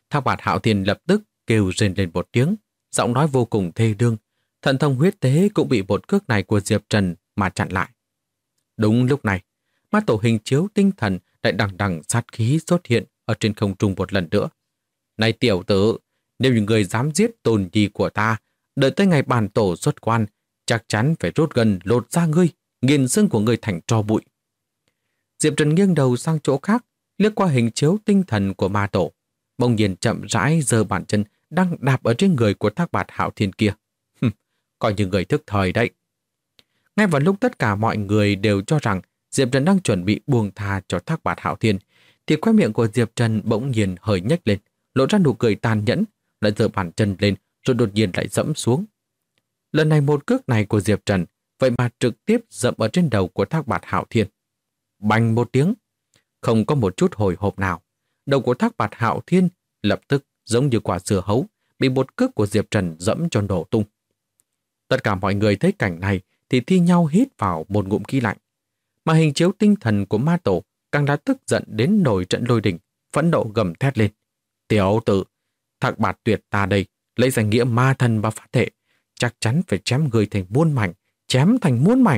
Thác Bạt Hạo Thiên lập tức kêu rên lên một tiếng, giọng nói vô cùng thê lương. Thần thông huyết tế cũng bị một cước này của Diệp Trần mà chặn lại. Đúng lúc này, ma tổ hình chiếu tinh thần lại đằng đằng sát khí xuất hiện ở trên không trung một lần nữa. Này tiểu tử, nếu những người dám giết tôn nhi của ta, đợi tới ngày bản tổ xuất quan, chắc chắn phải rút gần lột ra ngươi, nghiền xương của ngươi thành tro bụi. Diệp Trần nghiêng đầu sang chỗ khác, liếc qua hình chiếu tinh thần của ma tổ, bỗng nhiên chậm rãi giơ bàn chân đang đạp ở trên người của Thác Bạt Hạo Thiên kia. Coi như người thức thời đấy. Ngay vào lúc tất cả mọi người đều cho rằng Diệp Trần đang chuẩn bị buông tha cho Thác Bạt Hạo Thiên, thì khóe miệng của Diệp Trần bỗng nhiên hơi nhếch lên, lộ ra nụ cười tàn nhẫn, lại giơ bàn chân lên rồi đột nhiên lại dẫm xuống. Lần này một cước này của Diệp Trần vậy mà trực tiếp dẫm ở trên đầu của Thác Bạt Hạo Thiên. Bành một tiếng, không có một chút hồi hộp nào, đầu của Thác Bạt Hạo Thiên lập tức giống như quả dưa hấu bị một cước của Diệp Trần dẫm cho nổ tung. Tất cả mọi người thấy cảnh này thì thi nhau hít vào một ngụm khí lạnh. Mà hình chiếu tinh thần của ma tổ càng đã tức giận đến nổi trận lôi đình, phẫn nộ gầm thét lên. Tiểu tử, Thác Bạt Tuyệt ta đây, lấy danh nghĩa ma thần và phát thệ, chắc chắn phải chém người thành muôn mảnh, chém thành muôn mảnh.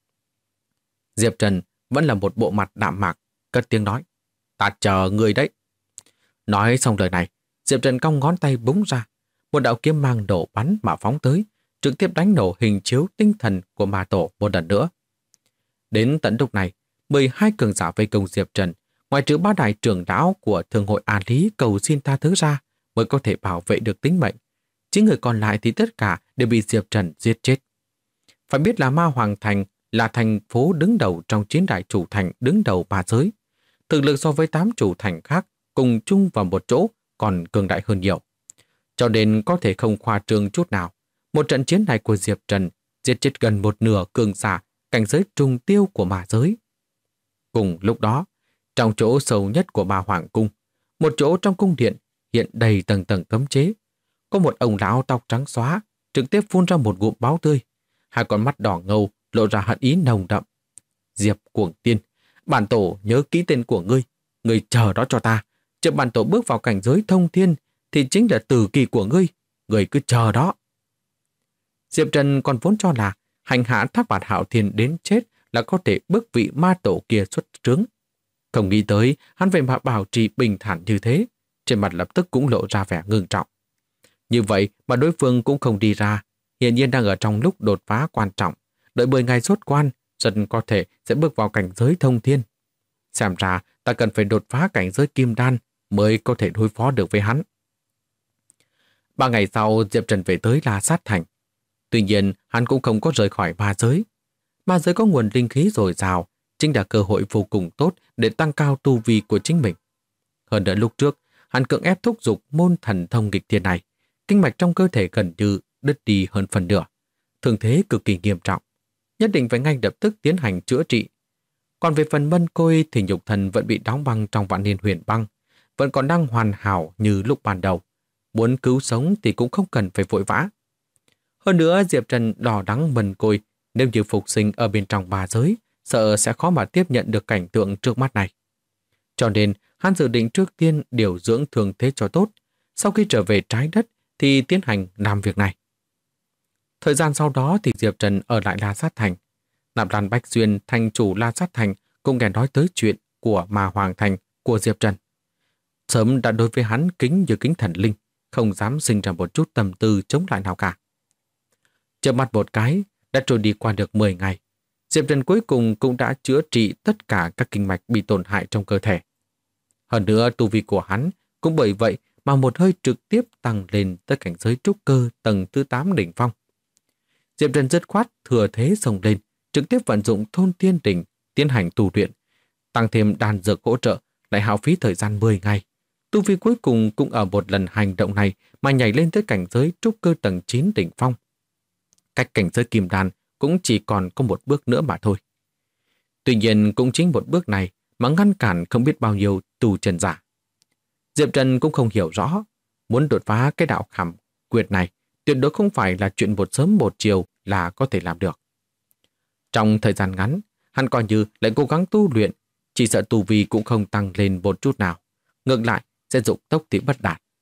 Diệp Trần vẫn là một bộ mặt đạm mạc, cất tiếng nói. Ta chờ người đấy. Nói xong lời này, Diệp Trần cong ngón tay búng ra, một đạo kiếm mang nổ bắn mà phóng tới, trực tiếp đánh nổ hình chiếu tinh thần của ma tổ một lần nữa. Đến tận lúc này, 12 cường giả vây công Diệp Trần, ngoài trừ ba đại trưởng lão của Thương hội An Lý cầu xin tha thứ ra mới có thể bảo vệ được tính mệnh. Chính người còn lại thì tất cả đều bị Diệp Trần giết chết. Phải biết là Ma Hoàng Thành là thành phố đứng đầu trong 9 đại chủ thành đứng đầu ba giới. Thực lực so với 8 chủ thành khác cùng chung vào một chỗ còn cường đại hơn nhiều. Cho nên có thể không khoa trương chút nào. Một trận chiến này của Diệp Trần giết chết gần một nửa cường giả cảnh giới trùng tiêu của ma giới. Cùng lúc đó, trong chỗ sâu nhất của Ma Hoàng Cung, một chỗ trong cung điện hiện đầy tầng tầng cấm chế, có một ông lão tóc trắng xóa trực tiếp phun ra một ngụm máu tươi, hai con mắt đỏ ngầu lộ ra hận ý nồng đậm. Diệp Cuồng Tiên, bản tổ nhớ kỹ tên của ngươi, ngươi chờ đó cho ta, chờ bản tổ bước vào cảnh giới thông thiên thì chính là tử kỳ của ngươi cứ chờ đó. Diệp Trần còn vốn cho là hành hạ Thác Bạt Hạo Thiên đến chết là có thể bức vị ma tổ kia xuất trướng. Không nghĩ tới hắn vậy mà bảo trì bình thản như thế, trên mặt lập tức cũng lộ ra vẻ ngưng trọng. Như vậy mà đối phương cũng không đi ra, hiển nhiên đang ở trong lúc đột phá quan trọng, đợi 10 ngày xuất quan, dần có thể sẽ bước vào cảnh giới thông thiên. Xem ra ta cần phải đột phá cảnh giới kim đan mới có thể đối phó được với hắn. 3 ngày sau, Diệp Trần về tới La Sát Thành. Tuy nhiên, hắn cũng không có rời khỏi ma giới. Ma giới có nguồn linh khí dồi dào, chính là cơ hội vô cùng tốt để tăng cao tu vi của chính mình. Hơn nữa lúc trước, hắn cưỡng ép thúc giục môn thần thông nghịch thiên này, kinh mạch trong cơ thể gần như đứt đi hơn phần nửa, thương thế cực kỳ nghiêm trọng, nhất định phải ngay lập tức tiến hành chữa trị. Còn về phần Mân Côi thì nhục thần vẫn bị đóng băng trong Vạn Niên Huyền Băng, vẫn còn đang hoàn hảo như lúc ban đầu. Muốn cứu sống thì cũng không cần phải vội vã. Hơn nữa, Diệp Trần đỏ đắng Mân Côi nếu như phục sinh ở bên trong ma giới, sợ sẽ khó mà tiếp nhận được cảnh tượng trước mắt này. Cho nên, hắn dự định trước tiên điều dưỡng thương thế cho tốt, sau khi trở về trái đất thì tiến hành làm việc này. Thời gian sau đó thì Diệp Trần ở lại La Sát Thành. Nạp Lan Bách Xuyên, thành chủ La Sát Thành, cũng nghe nói tới chuyện của Ma Hoàng Thành của Diệp Trần. Sớm đã đối với hắn kính như kính thần linh, không dám sinh ra một chút tâm tư chống lại nào cả. Chợp mắt một cái, đã trôi đi qua được 10 ngày. Diệp Trần cuối cùng cũng đã chữa trị tất cả các kinh mạch bị tổn hại trong cơ thể. Hơn nữa, tu vi của hắn cũng bởi vậy mà một hơi trực tiếp tăng lên tới cảnh giới trúc cơ tầng thứ 8 đỉnh phong. Diệp Trần dứt khoát thừa thế xông lên, trực tiếp vận dụng thôn thiên đỉnh tiến hành tu luyện, tăng thêm đan dược hỗ trợ, lại hao phí thời gian 10 ngày. Tu vi cuối cùng cũng ở một lần hành động này mà nhảy lên tới cảnh giới trúc cơ tầng 9 đỉnh phong. Cách cảnh giới kim đan cũng chỉ còn có một bước nữa mà thôi. Tuy nhiên cũng chính một bước này mà ngăn cản không biết bao nhiêu tu chân giả. Diệp Trần cũng không hiểu rõ, muốn đột phá cái đạo khảm quyệt này tuyệt đối không phải là chuyện một sớm một chiều là có thể làm được. Trong thời gian ngắn, hắn coi như lại cố gắng tu luyện, chỉ sợ tu vi cũng không tăng lên một chút nào. Ngược lại, sẽ dụng tốc thì bất đạt,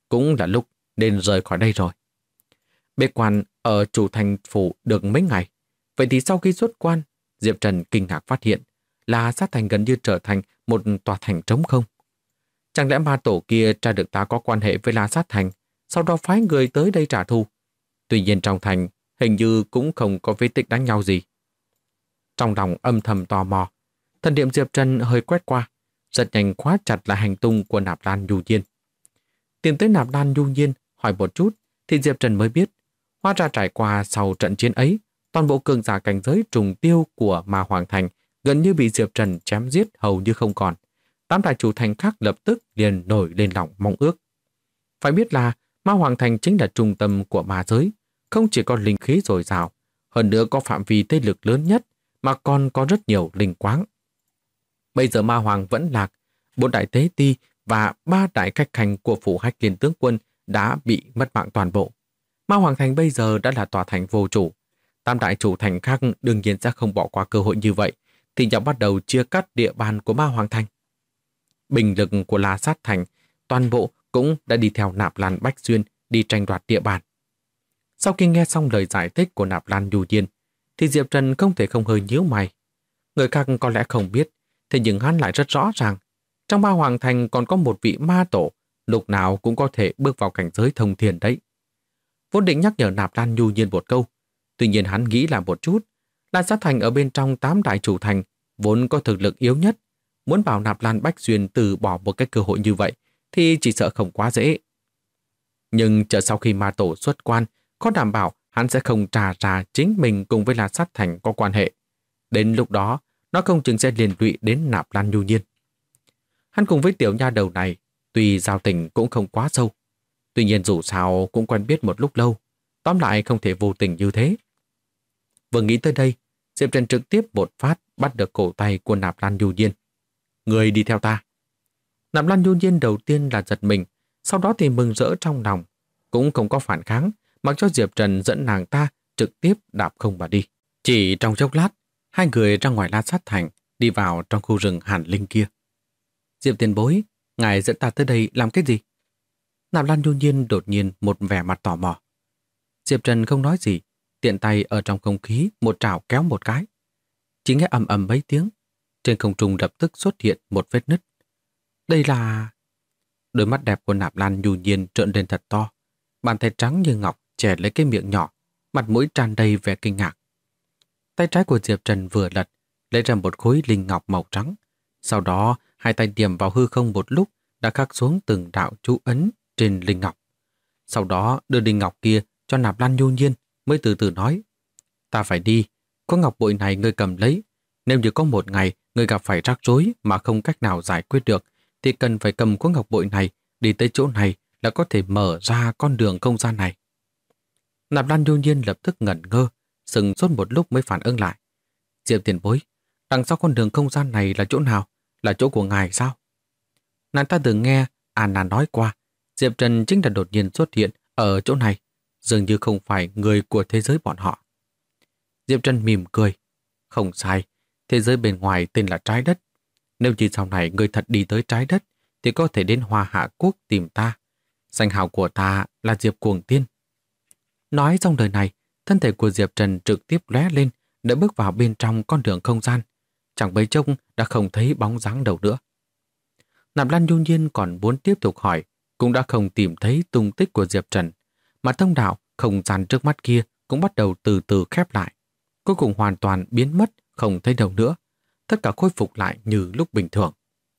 cũng là lúc nên rời khỏi đây rồi. Bế quan ở chủ thành phủ được mấy ngày. Vậy thì sau khi xuất quan, Diệp Trần kinh ngạc phát hiện là sát thành gần như trở thành một tòa thành trống không. Chẳng lẽ ma tổ kia tra được ta có quan hệ với La Sát Thành, sau đó phái người tới đây trả thù? Tuy nhiên trong thành hình như cũng không có vết tích đánh nhau gì. Trong lòng âm thầm tò mò, thần niệm Diệp Trần hơi quét qua, rất nhanh khóa chặt lại hành tung của Nạp Lan Nhu Nhiên. Tìm tới Nạp Lan Nhu Nhiên hỏi một chút thì Diệp Trần mới biết, hóa ra trải qua sau trận chiến ấy, toàn bộ cường giả cảnh giới trùng tiêu của Ma Hoàng Thành gần như bị Diệp Trần chém giết hầu như không còn. 8 đại chủ thành khác lập tức liền nổi lên lòng mong ước. Phải biết là Ma Hoàng Thành chính là trung tâm của ma giới, không chỉ có linh khí dồi dào, hơn nữa có phạm vi thế lực lớn nhất mà còn có rất nhiều linh quáng. Bây giờ Ma Hoàng vẫn lạc, 4 đại tế ti và 3 đại khách khanh của phủ Hách Liên tướng quân đã bị mất mạng toàn bộ. Ma Hoàng Thành bây giờ đã là tòa thành vô chủ. 8 đại chủ thành khác đương nhiên sẽ không bỏ qua cơ hội như vậy, thì nhau bắt đầu chia cắt địa bàn của Ma Hoàng Thành. Binh lực của La Sát Thành toàn bộ cũng đã đi theo Nạp Lan Bách Xuyên đi tranh đoạt địa bàn. Sau khi nghe xong lời giải thích của Nạp Lan Nhu Nhiên, thì Diệp Trần không thể không hơi nhíu mày. Người khác có lẽ không biết, thế nhưng hắn lại rất rõ ràng. Trong Ma Hoàng Thành còn có một vị ma tổ, lúc nào cũng có thể bước vào cảnh giới thông thiên đấy. Vốn định nhắc nhở Nạp Lan Nhu Nhiên một câu, tuy nhiên hắn nghĩ là một chút. La Sát Thành ở bên trong 8 đại chủ thành vốn có thực lực yếu nhất, muốn bảo Nạp Lan Bách Xuyên từ bỏ một cái cơ hội như vậy thì chỉ sợ không quá dễ. Nhưng chờ sau khi ma tổ xuất quan, có đảm bảo hắn sẽ không trả ra chính mình cùng với La Sát Thành có quan hệ. Đến lúc đó, nó không chừng sẽ liên lụy đến Nạp Lan Nhu Nhiên. Hắn cùng với tiểu nha đầu này, tuy giao tình cũng không quá sâu, tuy nhiên dù sao cũng quen biết một lúc lâu, tóm lại không thể vô tình như thế. Vừa nghĩ tới đây, Diệp Trần trực tiếp một phát bắt được cổ tay của Nạp Lan Nhu Nhiên. Người đi theo ta. Nạp Lan Nhu Nhiên đầu tiên là giật mình, sau đó thì mừng rỡ trong lòng, cũng không có phản kháng, mặc cho Diệp Trần dẫn nàng ta trực tiếp đạp không mà đi. Chỉ trong chốc lát, hai người ra ngoài La Sát Thành, đi vào trong khu rừng Hàn Linh kia. Diệp tiền bối, ngài dẫn ta tới đây làm cái gì? Nạp Lan Nhu Nhiên đột nhiên một vẻ mặt tò mò. Diệp Trần không nói gì, tiện tay ở trong không khí một trảo kéo một cái. Chỉ nghe ầm ầm mấy tiếng, trên không trung lập tức xuất hiện một vết nứt. Đây là... Đôi mắt đẹp của Nạp Lan Nhu Nhiên trợn lên thật to, bàn tay trắng như ngọc chè lấy cái miệng nhỏ, mặt mũi tràn đầy vẻ kinh ngạc. Tay trái của Diệp Trần vừa lật, lấy ra một khối linh ngọc màu trắng. Sau đó, hai tay điểm vào hư không một lúc đã khắc xuống từng đạo chú ấn trên linh ngọc. Sau đó đưa linh ngọc kia cho Nạp Lan Nhu Nhiên, mới từ từ nói: Ta phải đi, có ngọc bội này ngươi cầm lấy. Nếu như có một ngày ngươi gặp phải rắc rối mà không cách nào giải quyết được, thì cần phải cầm có ngọc bội này đi tới chỗ này là có thể mở ra con đường không gian này. Nạp Lan Nhu Nhiên lập tức ngẩn ngơ, sững sốt một lúc mới phản ứng lại. Diệp tiền bối, đằng sau con đường không gian này là chỗ nào? Là chỗ của ngài sao? Nàng ta từng nghe Anna nói qua, Diệp Trần chính là đột nhiên xuất hiện ở chỗ này, dường như không phải người của thế giới bọn họ. Diệp Trần mỉm cười. Không sai, thế giới bên ngoài tên là trái đất. Nếu như sau này người thật đi tới trái đất, thì có thể đến Hoa Hạ Quốc tìm ta. Danh hào của ta là Diệp Cuồng Tiên. Nói xong lời này, thân thể của Diệp Trần trực tiếp lóe lên, đã bước vào bên trong con đường không gian. Chẳng bấy chốc đã không thấy bóng dáng đâu nữa. Nạp Lan Nhu Nhiên còn muốn tiếp tục hỏi, cũng đã không tìm thấy tung tích của Diệp Trần, mà thông đạo không gian trước mắt kia cũng bắt đầu từ từ khép lại, cuối cùng hoàn toàn biến mất, không thấy đâu nữa. Tất cả khôi phục lại như lúc bình thường.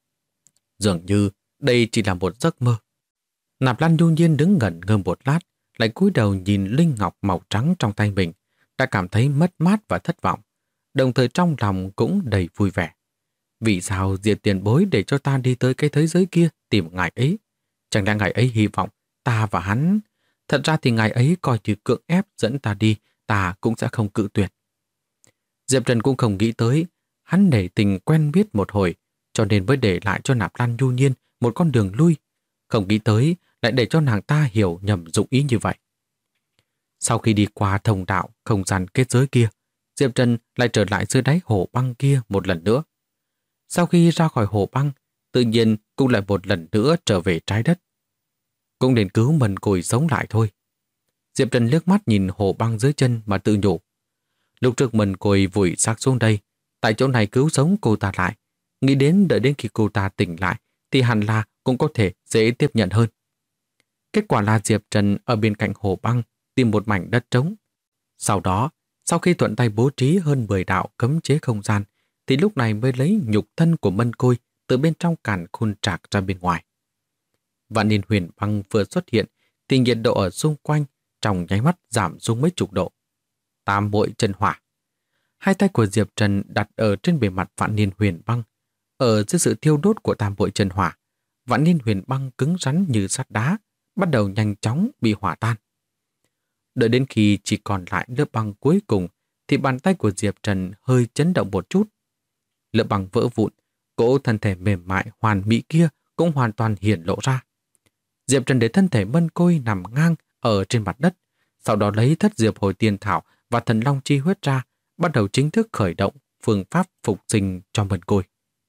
Dường như đây chỉ là một giấc mơ. Nạp Lan Nhu Nhiên đứng ngẩn ngơ một lát, lại cúi đầu nhìn linh ngọc màu trắng trong tay mình, đã cảm thấy mất mát và thất vọng, đồng thời trong lòng cũng đầy vui vẻ. Vì sao Diệp tiền bối để cho ta đi tới cái thế giới kia tìm ngài ấy? Chẳng lẽ ngài ấy hy vọng ta và hắn... Thật ra thì ngài ấy coi như cưỡng ép dẫn ta đi, ta cũng sẽ không cự tuyệt. Diệp Trần cũng không nghĩ tới, hắn nể tình quen biết một hồi, cho nên mới để lại cho Nạp Lan Nhu Nhiên một con đường lui. Không nghĩ tới lại để cho nàng ta hiểu nhầm dụng ý như vậy. Sau khi đi qua thông đạo không gian kết giới kia, Diệp Trần lại trở lại dưới đáy hồ băng kia một lần nữa. Sau khi ra khỏi hồ băng, tự nhiên cũng lại một lần nữa trở về trái đất. cũng đến cứu Mân Côi sống lại thôi. Diệp Trần liếc mắt nhìn hồ băng dưới chân mà tự nhủ. Lúc trước Mân Côi vùi xác xuống đây, tại chỗ này cứu sống cô ta lại. Nghĩ đến đợi đến khi cô ta tỉnh lại thì hẳn là cũng có thể dễ tiếp nhận hơn. Kết quả là Diệp Trần ở bên cạnh hồ băng tìm một mảnh đất trống. Sau đó, sau khi thuận tay bố trí hơn 10 đạo cấm chế không gian, thì lúc này mới lấy nhục thân của Mân Côi từ bên trong càn khôn trạc ra bên ngoài. Vạn niên huyền băng vừa xuất hiện thì nhiệt độ ở xung quanh trong nháy mắt giảm xuống mấy chục độ. Tam bội chân hỏa. Hai tay của Diệp Trần đặt ở trên bề mặt vạn niên huyền băng. Ở dưới sự thiêu đốt của tam bội chân hỏa, vạn niên huyền băng cứng rắn như sắt đá, bắt đầu nhanh chóng bị hỏa tan. Đợi đến khi chỉ còn lại lớp băng cuối cùng thì bàn tay của Diệp Trần hơi chấn động một chút. Lớp băng vỡ vụn, cỗ thân thể mềm mại hoàn mỹ kia cũng hoàn toàn hiển lộ ra. Diệp Trần để thân thể Mân Côi nằm ngang ở trên mặt đất, sau đó lấy thất diệp hồi tiên thảo và thần long chi huyết ra, bắt đầu chính thức khởi động phương pháp phục sinh cho Mân Côi.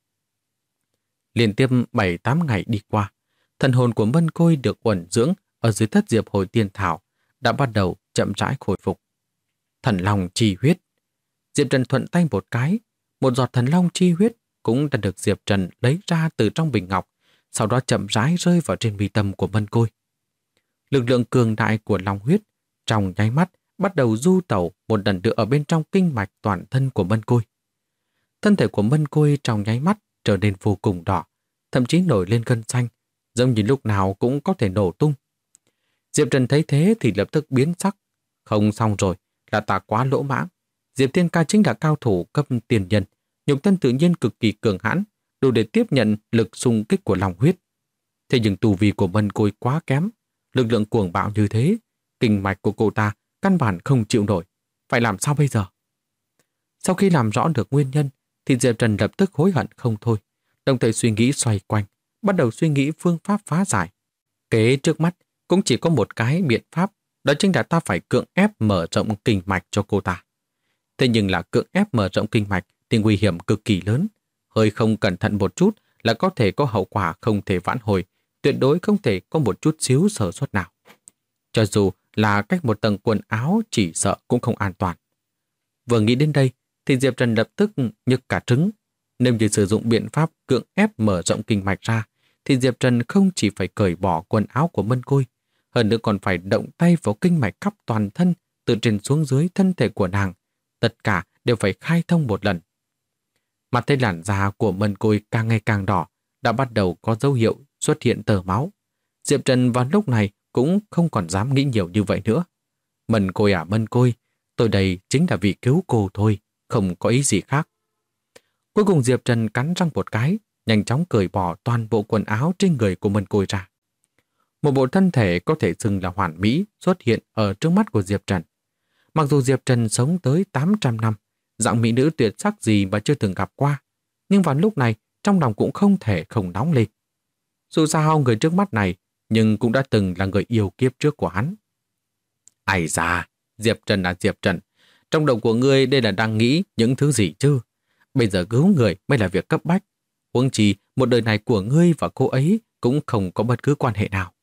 Liên tiếp 7-8 ngày đi qua, thần hồn của Mân Côi được uẩn dưỡng ở dưới thất diệp hồi tiên thảo đã bắt đầu chậm rãi khôi phục. Thần long chi huyết. Diệp Trần thuận tay một cái, một giọt thần long chi huyết cũng đã được Diệp Trần lấy ra từ trong bình ngọc, sau đó chậm rãi rơi vào trên mi tâm của Mân Côi. Lực lượng cường đại của long huyết trong nháy mắt bắt đầu du tẩu một lần nữa ở bên trong kinh mạch toàn thân của Mân Côi. Thân thể của Mân Côi trong nháy mắt trở nên vô cùng đỏ, thậm chí nổi lên gân xanh, giống như lúc nào cũng có thể nổ tung. Diệp Trần thấy thế thì lập tức biến sắc. Không xong rồi, là ta quá lỗ mãng. Diệp Thiên Ca chính là cao thủ cấp tiền nhân, nhục thân tự nhiên cực kỳ cường hãn, đủ để tiếp nhận lực xung kích của long huyết. Thế nhưng tu vi của Mân Côi quá kém, lực lượng cuồng bạo như thế, kinh mạch của cô ta căn bản không chịu nổi. Phải làm sao bây giờ? Sau khi làm rõ được nguyên nhân, thì Diệp Trần lập tức hối hận không thôi, đồng thời suy nghĩ xoay quanh, bắt đầu suy nghĩ phương pháp phá giải. Kế trước mắt cũng chỉ có một cái biện pháp, đó chính là ta phải cưỡng ép mở rộng kinh mạch cho cô ta. Thế nhưng là cưỡng ép mở rộng kinh mạch thì nguy hiểm cực kỳ lớn, hơi không cẩn thận một chút là có thể có hậu quả không thể vãn hồi, tuyệt đối không thể có một chút xíu sơ suất nào. Cho dù là cách một tầng quần áo chỉ sợ cũng không an toàn. Vừa nghĩ đến đây thì Diệp Trần lập tức nhức cả trứng. Nếu như sử dụng biện pháp cưỡng ép mở rộng kinh mạch ra thì Diệp Trần không chỉ phải cởi bỏ quần áo của Mân Côi, hơn nữa còn phải động tay vào kinh mạch khắp toàn thân từ trên xuống dưới thân thể của nàng. Tất cả đều phải khai thông một lần. Mặt thấy làn da của Mân Côi càng ngày càng đỏ, đã bắt đầu có dấu hiệu xuất hiện tơ máu. Diệp Trần vào lúc này cũng không còn dám nghĩ nhiều như vậy nữa. Mân Côi à Mân Côi, tôi đây chính là vì cứu cô thôi, không có ý gì khác. Cuối cùng Diệp Trần cắn răng một cái, nhanh chóng cởi bỏ toàn bộ quần áo trên người của Mân Côi ra. Một bộ thân thể có thể xưng là hoàn mỹ xuất hiện ở trước mắt của Diệp Trần. Mặc dù Diệp Trần sống tới 800 năm, dạng mỹ nữ tuyệt sắc gì mà chưa từng gặp qua, nhưng vào lúc này trong lòng cũng không thể không nóng lên. Dù sao người trước mắt này nhưng cũng đã từng là người yêu kiếp trước của hắn. Ai da, Diệp Trần là Diệp Trần, trong đầu của ngươi đây là đang nghĩ những thứ gì chứ? Bây giờ cứu người mới là việc cấp bách. Huống chi một đời này của ngươi và cô ấy cũng không có bất cứ quan hệ nào.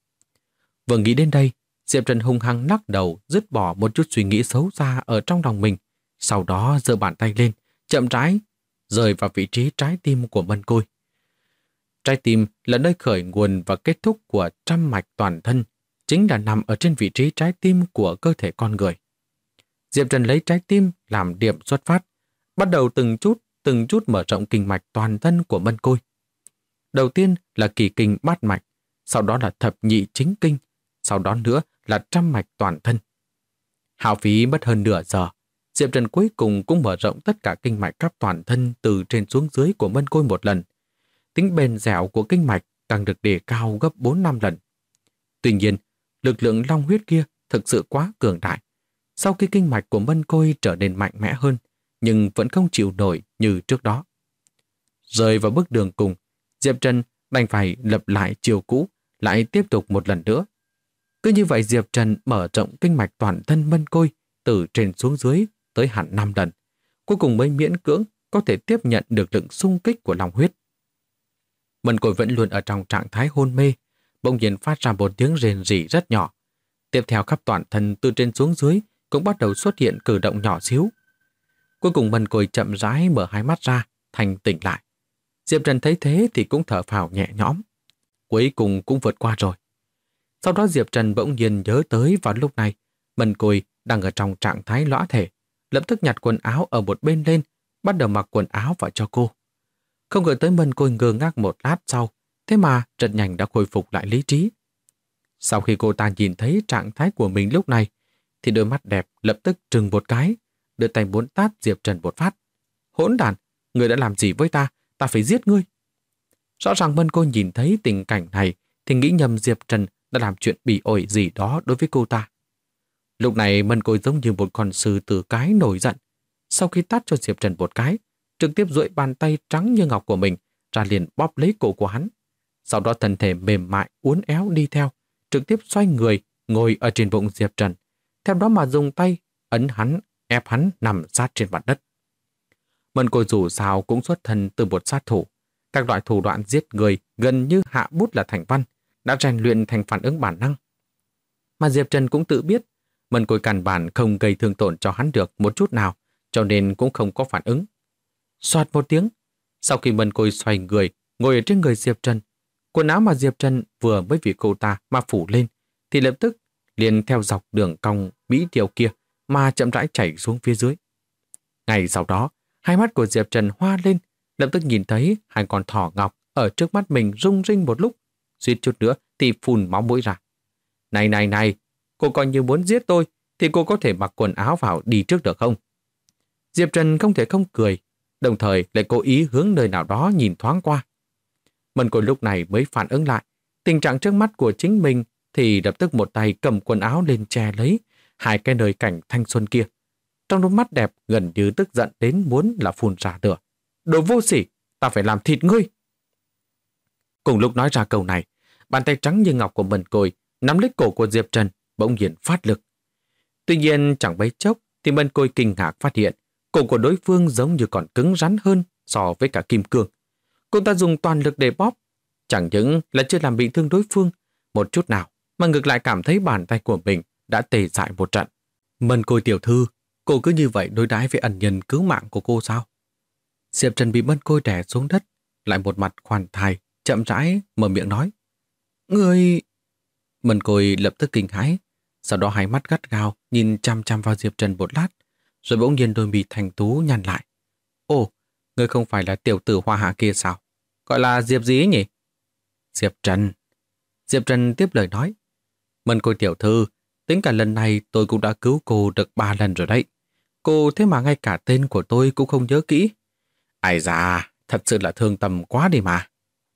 Vừa nghĩ đến đây, Diệp Trần hung hăng lắc đầu, dứt bỏ một chút suy nghĩ xấu xa ở trong lòng mình, sau đó giơ bàn tay lên, chậm rãi rời vào vị trí trái tim của Mân Côi. Trái tim là nơi khởi nguồn và kết thúc của trăm mạch toàn thân, chính là nằm ở trên vị trí trái tim của cơ thể con người. Diệp Trần lấy trái tim làm điểm xuất phát, bắt đầu từng chút mở rộng kinh mạch toàn thân của Mân Côi. Đầu tiên là kỳ kinh bát mạch, sau đó là thập nhị chính kinh, sau đó nữa là trăm mạch toàn thân. Hao phí mất hơn nửa giờ, Diệp Trần cuối cùng cũng mở rộng tất cả kinh mạch khắp toàn thân từ trên xuống dưới của Mân Côi một lần. Tính bền dẻo của kinh mạch càng được đề cao gấp 4-5 lần. Tuy nhiên, lực lượng long huyết kia thực sự quá cường đại. Sau khi kinh mạch của Mân Côi trở nên mạnh mẽ hơn, nhưng vẫn không chịu nổi như trước đó. Rơi vào bước đường cùng, Diệp Trần đành phải lập lại chiều cũ, lại tiếp tục một lần nữa. Cứ như vậy Diệp Trần mở rộng kinh mạch toàn thân Mân Côi từ trên xuống dưới tới hẳn 5 lần, cuối cùng mới miễn cưỡng có thể tiếp nhận được lượng xung kích của long huyết. Mân Côi vẫn luôn ở trong trạng thái hôn mê, bỗng nhiên phát ra một tiếng rền rỉ rất nhỏ. Tiếp theo khắp toàn thân từ trên xuống dưới cũng bắt đầu xuất hiện cử động nhỏ xíu. Cuối cùng Mân Côi chậm rãi mở hai mắt ra, thành tỉnh lại. Diệp Trần thấy thế thì cũng thở phào nhẹ nhõm. Cuối cùng cũng vượt qua rồi. Sau đó Diệp Trần bỗng nhiên nhớ tới vào lúc này, Mân Côi đang ở trong trạng thái lõa thể, lập tức nhặt quần áo ở một bên lên, bắt đầu mặc quần áo vào cho cô. Không ngờ tới Mân Côi ngơ ngác một lát sau, thế mà rất nhanh đã khôi phục lại lý trí. Sau khi cô ta nhìn thấy trạng thái của mình lúc này, thì đôi mắt đẹp lập tức trừng một cái, đưa tay muốn tát Diệp Trần một phát. Hỗn đản, ngươi đã làm gì với ta? Ta phải giết ngươi. Rõ ràng Mân Côi nhìn thấy tình cảnh này thì nghĩ nhầm Diệp Trần đã làm chuyện bỉ ổi gì đó đối với cô ta. Lúc này Mân Côi giống như một con sư tử cái nổi giận. Sau khi tát cho Diệp Trần một cái, trực tiếp duỗi bàn tay trắng như ngọc của mình ra liền bóp lấy cổ của hắn. Sau đó thân thể mềm mại uốn éo đi theo, trực tiếp xoay người ngồi ở trên bụng Diệp Trần. Theo đó mà dùng tay ấn hắn, ép hắn nằm sát trên mặt đất. Mân Côi dù sao cũng xuất thân từ một sát thủ. Các loại thủ đoạn giết người gần như hạ bút là thành văn, đã rèn luyện thành phản ứng bản năng. Mà Diệp Trần cũng tự biết, Mân Côi căn bản không gây thương tổn cho hắn được một chút nào, cho nên cũng không có phản ứng. Xoạt một tiếng, sau khi Mân Côi xoay người, ngồi ở trên người Diệp Trần, quần áo mà Diệp Trần vừa mới vì cô ta mà phủ lên, thì lập tức liền theo dọc đường cong mỹ điều kia mà chậm rãi chảy xuống phía dưới. Ngay sau đó, hai mắt của Diệp Trần hoa lên, lập tức nhìn thấy hai con thỏ ngọc ở trước mắt mình rung rinh một lúc, suýt chút nữa thì phun máu mũi ra. Này, cô coi như muốn giết tôi, thì cô có thể mặc quần áo vào đi trước được không? Diệp Trần không thể không cười, đồng thời lại cố ý hướng nơi nào đó nhìn thoáng qua. Mân Côi lúc này mới phản ứng lại, tình trạng trước mắt của chính mình thì lập tức một tay cầm quần áo lên che lấy hai cái nơi cảnh thanh xuân kia. Trong đôi mắt đẹp gần như tức giận đến muốn là phun ra lửa. Đồ vô sỉ, ta phải làm thịt ngươi. Cùng lúc nói ra câu này, bàn tay trắng như ngọc của Mân Côi nắm lấy cổ của Diệp Trần bỗng nhiên phát lực. Tuy nhiên chẳng mấy chốc thì Mân Côi kinh ngạc phát hiện cổ của đối phương giống như còn cứng rắn hơn so với cả kim cương. Cô ta dùng toàn lực để bóp, chẳng những là chưa làm bị thương đối phương một chút nào, mà ngược lại cảm thấy bàn tay của mình đã tê dại một trận. Mân Côi tiểu thư, cô cứ như vậy đối đãi với ân nhân cứu mạng của cô sao? Diệp Trần bị Mân Côi đè xuống đất, lại một mặt khoan thai, chậm rãi mở miệng nói. Người... Mân Côi lập tức kinh hãi, sau đó hai mắt gắt gao nhìn chăm chăm vào Diệp Trần một lát, rồi bỗng nhiên đôi mi thành tú nhăn lại. Ồ, ngươi không phải là tiểu tử Hoa Hạ kia sao? Gọi là Diệp gì ấy nhỉ? Diệp Trần. Diệp Trần tiếp lời nói. Mân Côi tiểu thư, tính cả lần này tôi cũng đã cứu cô được 3 lần rồi đấy. Cô thế mà ngay cả tên của tôi cũng không nhớ kỹ. Ai da, thật sự là thương tâm quá đi mà.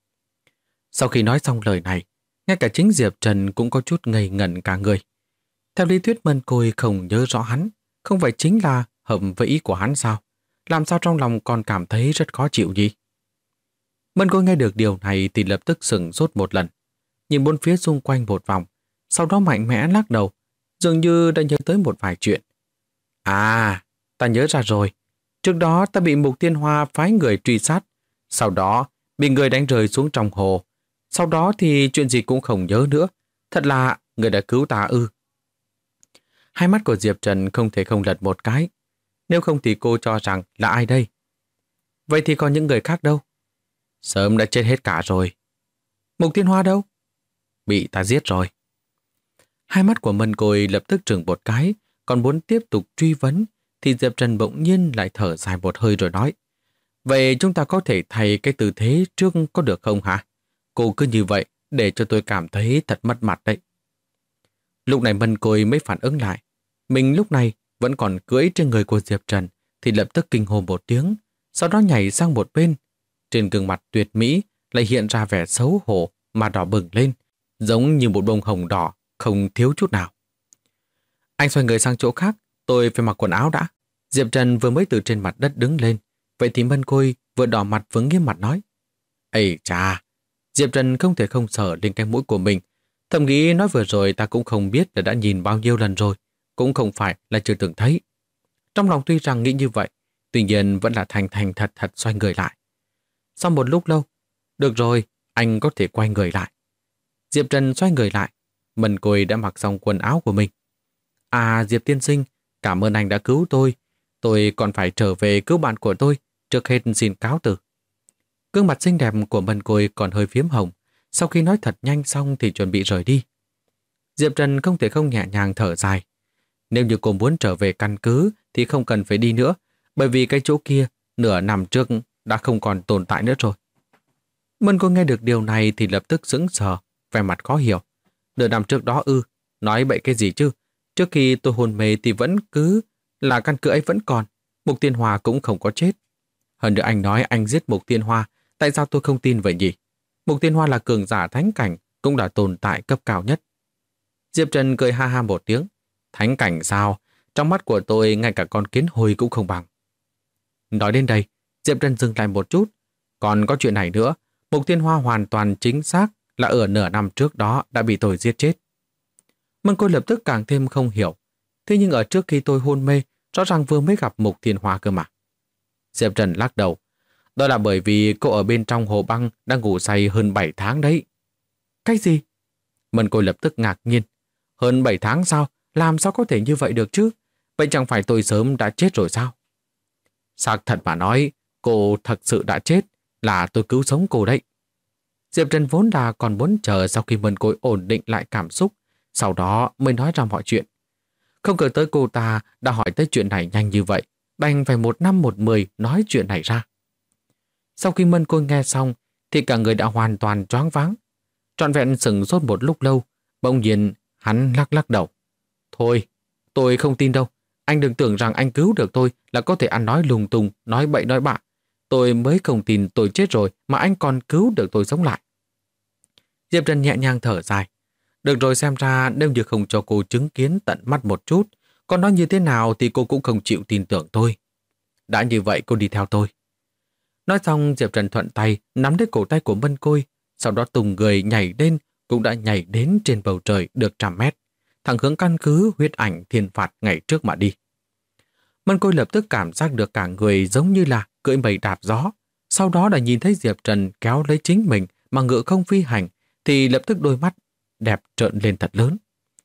Sau khi nói xong lời này, ngay cả chính Diệp Trần cũng có chút ngây ngẩn cả người. Theo lý thuyết Mân Côi không nhớ rõ hắn, không phải chính là hợp với ý của hắn sao? Làm sao trong lòng còn cảm thấy rất khó chịu gì? Mân Côi nghe được điều này thì lập tức sửng sốt một lần, nhìn bốn phía xung quanh một vòng, sau đó mạnh mẽ lắc đầu, dường như đã nhớ tới một vài chuyện. À, ta nhớ ra rồi. Trước đó ta bị Mục Tiên Hoa phái người truy sát, sau đó bị người đánh rơi xuống trong hồ. Sau đó thì chuyện gì cũng không nhớ nữa. Thật là người đã cứu ta ư? Hai mắt của Diệp Trần không thể không lật một cái. Nếu không thì cô cho rằng là ai đây? Vậy thì còn những người khác đâu? Sớm đã chết hết cả rồi. Mục Tiên Hoa đâu? Bị ta giết rồi. Hai mắt của Mân Côi lập tức trừng một cái, còn muốn tiếp tục truy vấn thì Diệp Trần bỗng nhiên lại thở dài một hơi rồi nói. Vậy chúng ta có thể thay cái tư thế trước có được không hả? Cô cứ như vậy để cho tôi cảm thấy thật mất mặt đấy. Lúc này Mân Côi mới phản ứng lại. Mình lúc này vẫn còn cưỡi trên người của Diệp Trần thì lập tức kinh hồn một tiếng, sau đó nhảy sang một bên. Trên gương mặt tuyệt mỹ lại hiện ra vẻ xấu hổ mà đỏ bừng lên, giống như một bông hồng đỏ, không thiếu chút nào. Anh xoay người sang chỗ khác, tôi phải mặc quần áo đã. Diệp Trần vừa mới từ trên mặt đất đứng lên, vậy thì Mân Côi vừa đỏ mặt vừa nghiêm mặt nói. Ây chà, Diệp Trần không thể không sờ lên cái mũi của mình. Thầm nghĩ nói vừa rồi ta cũng không biết là đã nhìn bao nhiêu lần rồi, cũng không phải là chưa từng thấy. Trong lòng tuy rằng nghĩ như vậy, tuy nhiên vẫn là thành thật thật xoay người lại. Sau một lúc lâu, được rồi, anh có thể quay người lại. Diệp Trần xoay người lại. Mân Côi đã mặc xong quần áo của mình. À, Diệp tiên sinh, cảm ơn anh đã cứu tôi. Tôi còn phải trở về cứu bạn của tôi. Trước hết xin cáo từ. Gương mặt xinh đẹp của Mân Côi còn hơi phiếm hồng. Sau khi nói thật nhanh xong thì chuẩn bị rời đi. Diệp Trần không thể không nhẹ nhàng thở dài. Nếu như cô muốn trở về căn cứ thì không cần phải đi nữa, bởi vì cái chỗ kia nửa năm trước đã không còn tồn tại nữa rồi. Mân Côi nghe được điều này thì lập tức sững sờ, vẻ mặt khó hiểu. Nửa năm trước đó ư, nói bậy cái gì chứ? Trước khi tôi hôn mê thì vẫn cứ là căn cứ ấy vẫn còn, Mục Tiên Hoa cũng không có chết. Hơn nữa anh nói anh giết Mục Tiên Hoa, tại sao tôi không tin vậy nhỉ? Mục Tiên Hoa là cường giả thánh cảnh, cũng là tồn tại cấp cao nhất. Diệp Trần cười ha ha một tiếng. Thánh cảnh sao? Trong mắt của tôi ngay cả con kiến hôi cũng không bằng. Nói đến đây, Diệp Trần dừng lại một chút. Còn có chuyện này nữa, Mục Tiên Hoa hoàn toàn chính xác là ở nửa năm trước đó đã bị tôi giết chết. Mân Côi lập tức càng thêm không hiểu. Thế nhưng ở trước khi tôi hôn mê, rõ ràng vừa mới gặp Mục Tiên Hoa cơ mà. Diệp Trần lắc đầu. Đó là bởi vì cô ở bên trong hồ băng đang ngủ say hơn 7 tháng đấy. Cái gì? Mân Côi lập tức ngạc nhiên. Hơn 7 tháng sao? Làm sao có thể như vậy được chứ? Vậy chẳng phải tôi sớm đã chết rồi sao? Xác thật mà nói, cô thật sự đã chết, là tôi cứu sống cô đấy. Diệp Trần vốn đã còn muốn chờ sau khi Mân Côi ổn định lại cảm xúc, sau đó mới nói ra mọi chuyện. Không ngờ tới cô ta đã hỏi tới chuyện này nhanh như vậy, đành phải 1 năm 1 10 nói chuyện này ra. Sau khi Mân Côi nghe xong, thì cả người đã hoàn toàn choáng váng. Trọn vẹn sững sốt một lúc lâu, bỗng nhiên hắn lắc lắc đầu. Thôi, tôi không tin đâu. Anh đừng tưởng rằng anh cứu được tôi là có thể ăn nói lung tung, nói bậy nói bạ. Tôi mới không tin tôi chết rồi mà anh còn cứu được tôi sống lại. Diệp Trần nhẹ nhàng thở dài. Được rồi, xem ra nếu như không cho cô chứng kiến tận mắt một chút, còn nói như thế nào thì cô cũng không chịu tin tưởng tôi. Đã như vậy cô đi theo tôi. Nói xong Diệp Trần thuận tay nắm lấy cổ tay của Mân Côi, sau đó tung người nhảy lên, cũng đã nhảy đến trên bầu trời được 100 mét, thẳng hướng căn cứ huyết ảnh thiên phạt ngày trước mà đi. Mân Côi lập tức cảm giác được cả người giống như là cưỡi mây đạp gió, sau đó đã nhìn thấy Diệp Trần kéo lấy chính mình mà ngựa không phi hành, thì lập tức đôi mắt đẹp trợn lên thật lớn.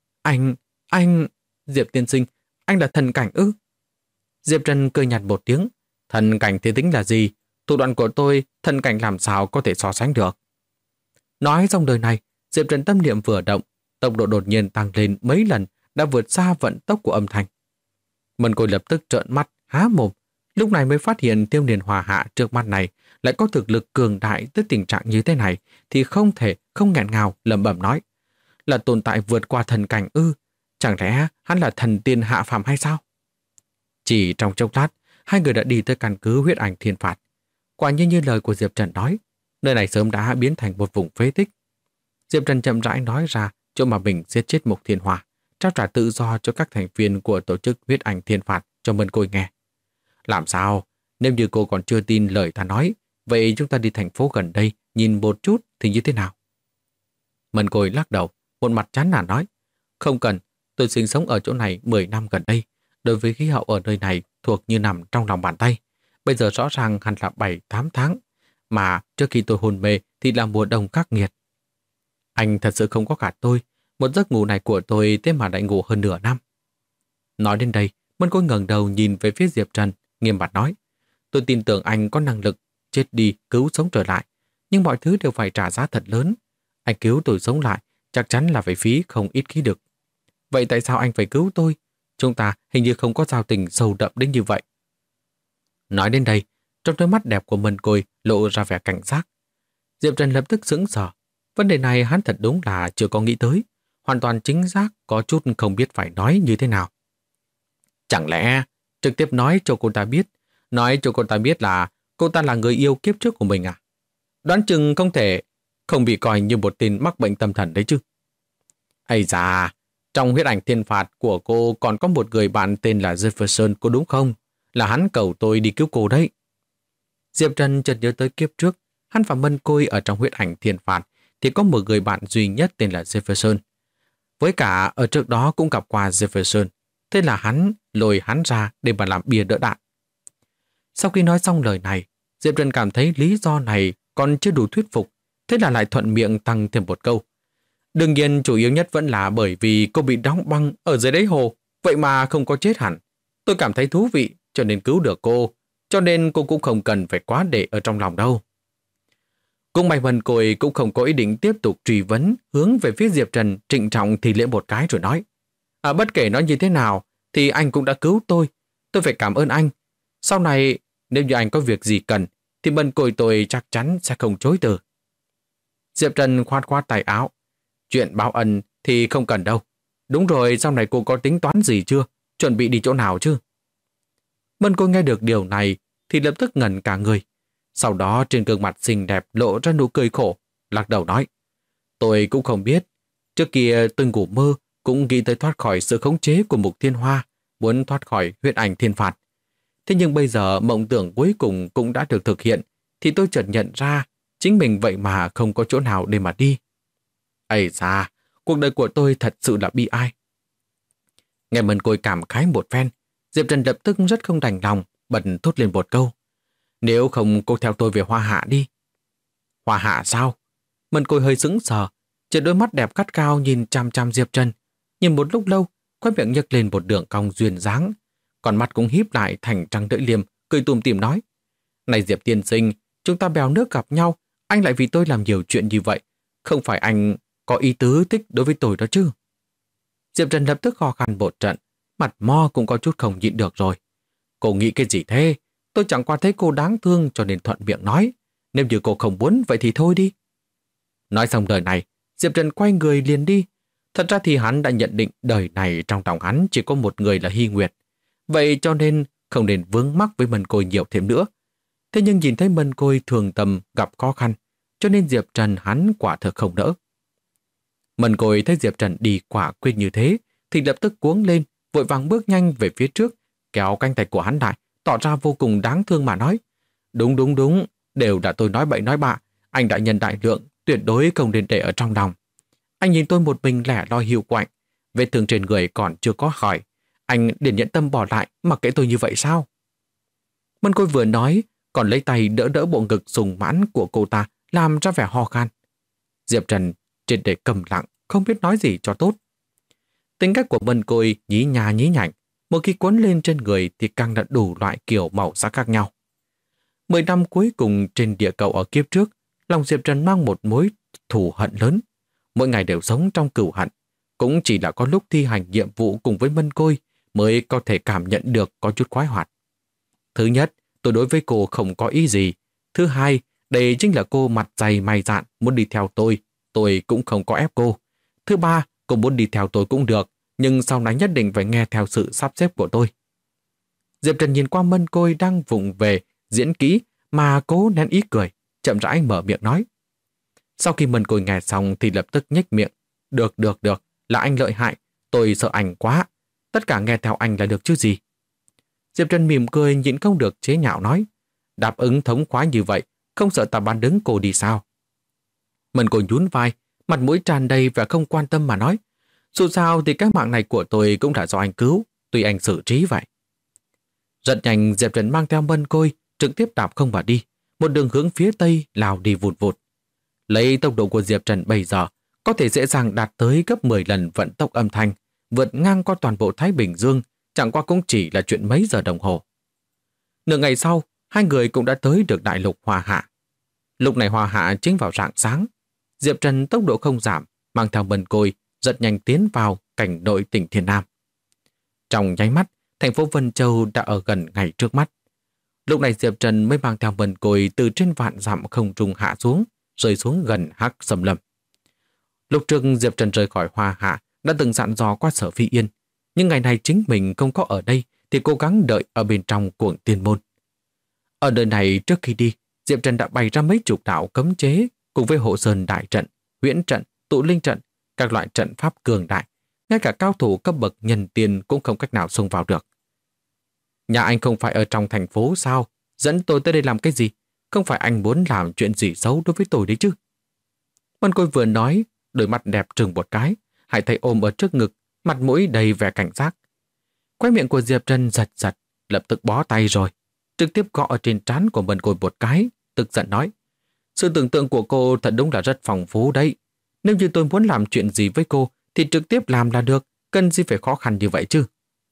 Anh, Diệp tiên sinh, anh là thần cảnh ư? Diệp Trần cười nhạt một tiếng, thần cảnh thì tính là gì? Thủ đoạn của tôi, thần cảnh làm sao có thể so sánh được? Nói xong đời này, Diệp Trần tâm niệm vừa động, tốc độ đột nhiên tăng lên mấy lần, đã vượt xa vận tốc của âm thanh. Mân Côi lập tức trợn mắt, há mồm, lúc này mới phát hiện Tiêu Niên Hòa Hạ trước mắt này lại có thực lực cường đại tới tình trạng như thế này, thì không thể không nghẹn ngào lẩm bẩm nói. Là tồn tại vượt qua thần cảnh ư? Chẳng lẽ hắn là thần tiên hạ phàm hay sao? Chỉ trong chốc lát, hai người đã đi tới căn cứ huyết ảnh thiên phạt. Quả nhiên như lời của Diệp Trần nói, nơi này sớm đã biến thành một vùng phế tích. Diệp Trần chậm rãi nói ra chỗ mà mình giết chết Mục Thiên Hòa, trao trả tự do cho các thành viên của tổ chức huyết ảnh thiên phạt cho Mân Côi nghe. Làm sao? Nếu như cô còn chưa tin lời ta nói, vậy chúng ta đi thành phố gần đây nhìn một chút thì như thế nào? Mân Côi lắc đầu, một mặt chán nản nói, không cần, tôi sinh sống ở chỗ này 10 năm gần đây. Đối với khí hậu ở nơi này thuộc như nằm trong lòng bàn tay. Bây giờ rõ ràng hẳn là 7-8 tháng, mà trước khi tôi hôn mê thì là mùa đông khắc nghiệt. Anh thật sự không có gạt tôi, một giấc ngủ này của tôi thế mà lại ngủ hơn nửa năm. Nói đến đây, Mân Côi ngẩng đầu nhìn về phía Diệp Trần, nghiêm mặt nói, tôi tin tưởng anh có năng lực chết đi cứu sống trở lại, nhưng mọi thứ đều phải trả giá thật lớn. Anh cứu tôi sống lại, chắc chắn là phải phí không ít khí lực. Vậy tại sao anh phải cứu tôi? Chúng ta hình như không có giao tình sâu đậm đến như vậy. Nói đến đây, trong đôi mắt đẹp của Mân Côi lộ ra vẻ cảnh giác. Diệp Trần lập tức sững sờ. Vấn đề này hắn thật đúng là chưa có nghĩ tới. Hoàn toàn chính xác, có chút không biết phải nói như thế nào. Chẳng lẽ trực tiếp nói cho cô ta biết, là cô ta là người yêu kiếp trước của mình à? Đoán chừng không thể không bị coi như một tên mắc bệnh tâm thần đấy chứ. Ây da, trong huyết ảnh thiên phạt của cô còn có một người bạn tên là Jefferson, có đúng không? Là hắn cầu tôi đi cứu cô đấy. Diệp Trần chợt nhớ tới kiếp trước, hắn và Mân Côi ở trong huyết ảnh thiên phạt thì có một người bạn duy nhất tên là Jefferson. Với cả ở trước đó cũng gặp qua Jefferson, thế là hắn lôi hắn ra để mà làm bia đỡ đạn. Sau khi nói xong lời này, Diệp Trần cảm thấy lý do này còn chưa đủ thuyết phục, thế là lại thuận miệng tăng thêm một câu. Đương nhiên chủ yếu nhất vẫn là bởi vì cô bị đóng băng ở dưới đáy hồ, vậy mà không có chết hẳn. Tôi cảm thấy thú vị cho nên cứu được cô, cho nên cô cũng không cần phải quá để ở trong lòng đâu. Cung Bạch Vân Côi cũng không có ý định tiếp tục truy vấn, hướng về phía Diệp Trần trịnh trọng thì lễ một cái rồi nói. Bất kể nó như thế nào, thì anh cũng đã cứu tôi phải cảm ơn anh. Sau này, nếu như anh có việc gì cần, thì Vân Côi tôi chắc chắn sẽ không chối từ. Diệp Trần khoát khoát tay áo. Chuyện báo ân thì không cần đâu. Đúng rồi, sau này cô có tính toán gì chưa? Chuẩn bị đi chỗ nào chứ? Vân Côi nghe được điều này thì lập tức ngẩn cả người. Sau đó trên gương mặt xinh đẹp lộ ra nụ cười khổ, lắc đầu nói. Tôi cũng không biết. Trước kia từng ngủ mơ cũng nghĩ tới thoát khỏi sự khống chế của Mục Thiên Hoa, muốn thoát khỏi huyết ảnh thiên phạt. Thế nhưng bây giờ mộng tưởng cuối cùng cũng đã được thực hiện, thì tôi chợt nhận ra chính mình vậy mà không có chỗ nào để mà đi. Ây da, cuộc đời của tôi thật sự là bi ai. Nghe Mân Côi cảm khái một phen, Diệp Trần lập tức rất không đành lòng, bật thốt lên một câu. Nếu không cô theo tôi về Hoa Hạ đi. Hoa Hạ sao? Mân Côi hơi sững sờ, chỉ đôi mắt đẹp cắt cao nhìn chăm chăm Diệp Trần. Nhìn một lúc lâu, khóe miệng nhếch lên một đường cong duyên dáng, còn mắt cũng híp lại thành trăng lưỡi liềm, cười tủm tỉm nói. Này Diệp tiên sinh, chúng ta bèo nước gặp nhau, anh lại vì tôi làm nhiều chuyện như vậy. Không phải anh có ý tứ thích đối với tôi đó chứ? Diệp Trần lập tức khó khăn một trận, mặt mo cũng có chút không nhịn được rồi. Cô nghĩ cái gì thế? Tôi chẳng qua thấy cô đáng thương cho nên thuận miệng nói. Nếu như cô không muốn vậy thì thôi đi. Nói xong lời này, Diệp Trần quay người liền đi. Thật ra thì hắn đã nhận định đời này trong lòng hắn chỉ có một người là Hy Nguyệt. Vậy cho nên không nên vướng mắc với Mân Côi nhiều thêm nữa. Thế nhưng nhìn thấy Mân Côi thường tầm gặp khó khăn, cho nên Diệp Trần hắn quả thực không đỡ. Mân Côi thấy Diệp Trần đi quả quyết như thế, thì lập tức cuống lên, vội vàng bước nhanh về phía trước, kéo cánh tay của hắn lại, tỏ ra vô cùng đáng thương mà nói. Đúng, đều đã tôi nói bậy nói bạ, anh đại nhân đại lượng, tuyệt đối không nên để ở trong lòng. Anh nhìn tôi một mình lẻ loi hiu quạnh, vết thương trên người còn chưa có khỏi, anh liền nhận tâm bỏ lại, mặc kệ tôi như vậy sao? Mân Côi vừa nói, còn lấy tay đỡ đỡ bộ ngực sùng mãn của cô ta, làm ra vẻ ho khan. Diệp Trần triệt để cầm lặng, không biết nói gì cho tốt. Tính cách của Mân Côi nhí nha nhí nhảnh, một khi cuốn lên trên người thì càng đã đủ loại kiểu màu sắc khác nhau. 10 năm cuối cùng trên địa cầu ở kiếp trước, lòng Diệp Trần mang một mối thù hận lớn. Mỗi ngày đều sống trong cừu hận. Cũng chỉ là có lúc thi hành nhiệm vụ cùng với Mân Côi mới có thể cảm nhận được có chút khoái hoạt. Thứ nhất, tôi đối với cô không có ý gì. Thứ hai, đây chính là cô mặt dày mày dạn muốn đi theo tôi cũng không có ép cô. Thứ ba, cô muốn đi theo tôi cũng được, nhưng sau này nhất định phải nghe theo sự sắp xếp của tôi. Diệp Trần nhìn qua Mân Côi đang vụng về diễn kỹ mà cố nén ý cười, chậm rãi mở miệng nói. Sau khi Mân Côi nghe xong thì lập tức nhếch miệng. Được, là anh lợi hại, tôi sợ anh quá. Tất cả nghe theo anh là được chứ gì. Diệp Trần mỉm cười nhịn không được chế nhạo nói. Đáp ứng thống khoái như vậy, không sợ ta bán đứng cô đi sao? Mân Côi nhún vai, mặt mũi tràn đầy và không quan tâm mà nói. Dù sao thì cái mạng này của tôi cũng đã do anh cứu, tùy anh xử trí vậy. Rất nhanh Diệp Trần mang theo Mân Côi, trực tiếp đạp không mà đi, một đường hướng phía tây lao đi vụt vụt. Lấy tốc độ của Diệp Trần bây giờ, có thể dễ dàng đạt tới gấp 10 lần vận tốc âm thanh, vượt ngang qua toàn bộ Thái Bình Dương, chẳng qua cũng chỉ là chuyện mấy giờ đồng hồ. Nửa ngày sau, hai người cũng đã tới được đại lục Hoa Hạ. Lúc này Hoa Hạ chính vào rạng sáng. Diệp Trần tốc độ không giảm, mang theo Mân Côi, rất nhanh tiến vào cảnh nội tỉnh Thiên Nam. Trong nháy mắt, thành phố Vân Châu đã ở gần ngay trước mắt. Lúc này Diệp Trần mới mang theo Mân Côi từ trên vạn dặm không trung hạ xuống, rơi xuống gần Hắc Sâm Lâm. Lúc trước Diệp Trần rời khỏi Hoa Hạ đã từng dặn dò qua Sở Phi Yên, nhưng ngày này chính mình không có ở đây thì cố gắng đợi ở bên trong Cuồng Tiên Môn. Ở nơi này trước khi đi, Diệp Trần đã bày ra mấy chục đạo cấm chế cùng với hộ sơn đại trận, huyễn trận, tụ linh trận, các loại trận pháp cường đại, ngay cả cao thủ cấp bậc nhân tiên cũng không cách nào xông vào được. Nhà anh không phải ở trong thành phố sao? Dẫn tôi tới đây làm cái gì? Không phải anh muốn làm chuyện gì xấu đối với tôi đấy chứ? Mân Côi vừa nói, đôi mắt đẹp trừng một cái, hai tay ôm ở trước ngực, mặt mũi đầy vẻ cảnh giác. Khóe miệng của Diệp Trần giật giật, lập tức bó tay rồi, trực tiếp gõ ở trên trán của Mân Côi một cái, tức giận nói. Sự tưởng tượng của cô thật đúng là rất phong phú đấy. Nếu như tôi muốn làm chuyện gì với cô thì trực tiếp làm là được, cần gì phải khó khăn như vậy chứ.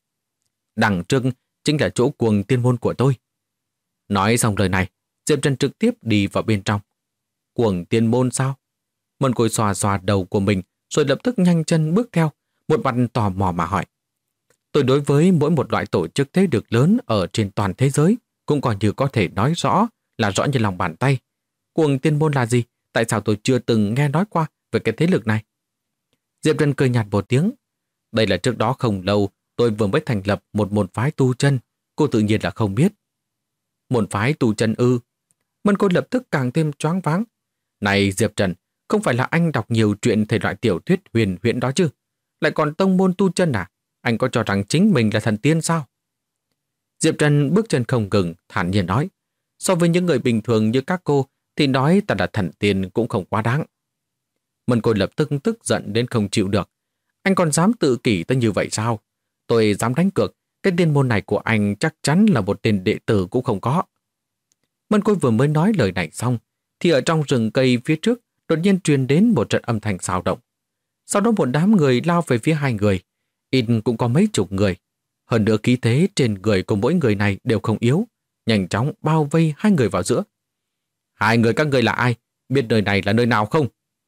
Đằng trước chính là chỗ cuồng tiên môn của tôi. Nói xong lời này, Diệp Trần trực tiếp đi vào bên trong. Cuồng tiên môn sao? Mân Côi xòa xòa đầu của mình rồi lập tức nhanh chân bước theo, một mặt tò mò mà hỏi. Tôi đối với mỗi một loại tổ chức thế lực lớn ở trên toàn thế giới cũng còn như có thể nói rõ là rõ như lòng bàn tay. Cuồng tiên môn là gì? Tại sao tôi chưa từng nghe nói qua về cái thế lực này? Diệp Trần cười nhạt một tiếng. Đây là trước đó không lâu tôi vừa mới thành lập một môn phái tu chân, cô tự nhiên là không biết. Môn phái tu chân ư? Mân Côi lập tức càng thêm choáng váng. Này Diệp Trần, không phải là anh đọc nhiều chuyện thể loại tiểu thuyết huyền huyễn đó chứ? Lại còn tông môn tu chân à? Anh có cho rằng chính mình là thần tiên sao? Diệp Trần bước chân không ngừng, thản nhiên nói. So với những người bình thường như các cô thì nói ta là thần tiên cũng không quá đáng. Mân Côi lập tức tức giận đến không chịu được. Anh còn dám tự kỷ tới như vậy sao? Tôi dám đánh cược, cái tiên môn này của anh chắc chắn là một tên đệ tử cũng không có. Mân Côi vừa mới nói lời này xong, thì ở trong rừng cây phía trước đột nhiên truyền đến một trận âm thanh xao động. Sau đó một đám người lao về phía hai người, ít cũng có mấy chục người. Hơn nữa khí thế trên người của mỗi người này đều không yếu, nhanh chóng bao vây hai người vào giữa. Hai người các người là ai? Biết nơi này là nơi nào không?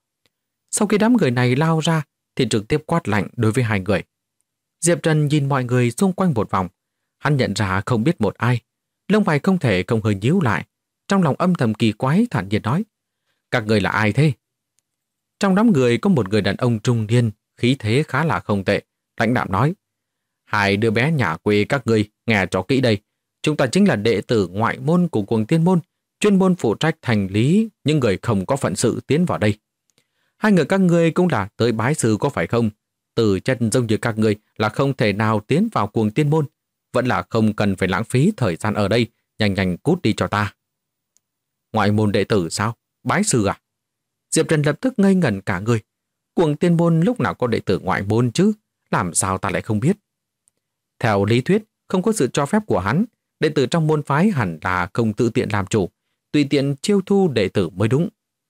Sau khi đám người này lao ra, thì trực tiếp quát lạnh đối với hai người. Diệp Trần nhìn mọi người xung quanh một vòng. Hắn nhận ra không biết một ai. Lông mày không thể không hơi nhíu lại. Trong lòng âm thầm kỳ quái thản nhiên nói. Các người là ai thế? Trong đám người có một người đàn ông trung niên, khí thế khá là không tệ. Lãnh đạm nói. Hai đứa bé nhà quê các người, nghe cho kỹ đây. Chúng ta chính là đệ tử ngoại môn của Cuồng Tiên Môn, chuyên môn phụ trách thành lý những người không có phận sự tiến vào đây. Hai người các ngươi cũng là tới bái sư có phải không? Từ chân giống như các ngươi là không thể nào tiến vào Cuồng Tiên Môn, vẫn là không cần phải lãng phí thời gian ở đây, nhanh nhanh cút đi cho ta. Ngoại môn đệ tử sao? Bái sư à? Diệp Trần lập tức ngây ngẩn cả người. Cuồng Tiên Môn lúc nào có đệ tử ngoại môn chứ? Làm sao ta lại không biết? Theo lý thuyết, không có sự cho phép của hắn, đệ tử trong môn phái hẳn là không tự tiện làm chủ, tùy tiện chiêu thu đệ tử mới đúng.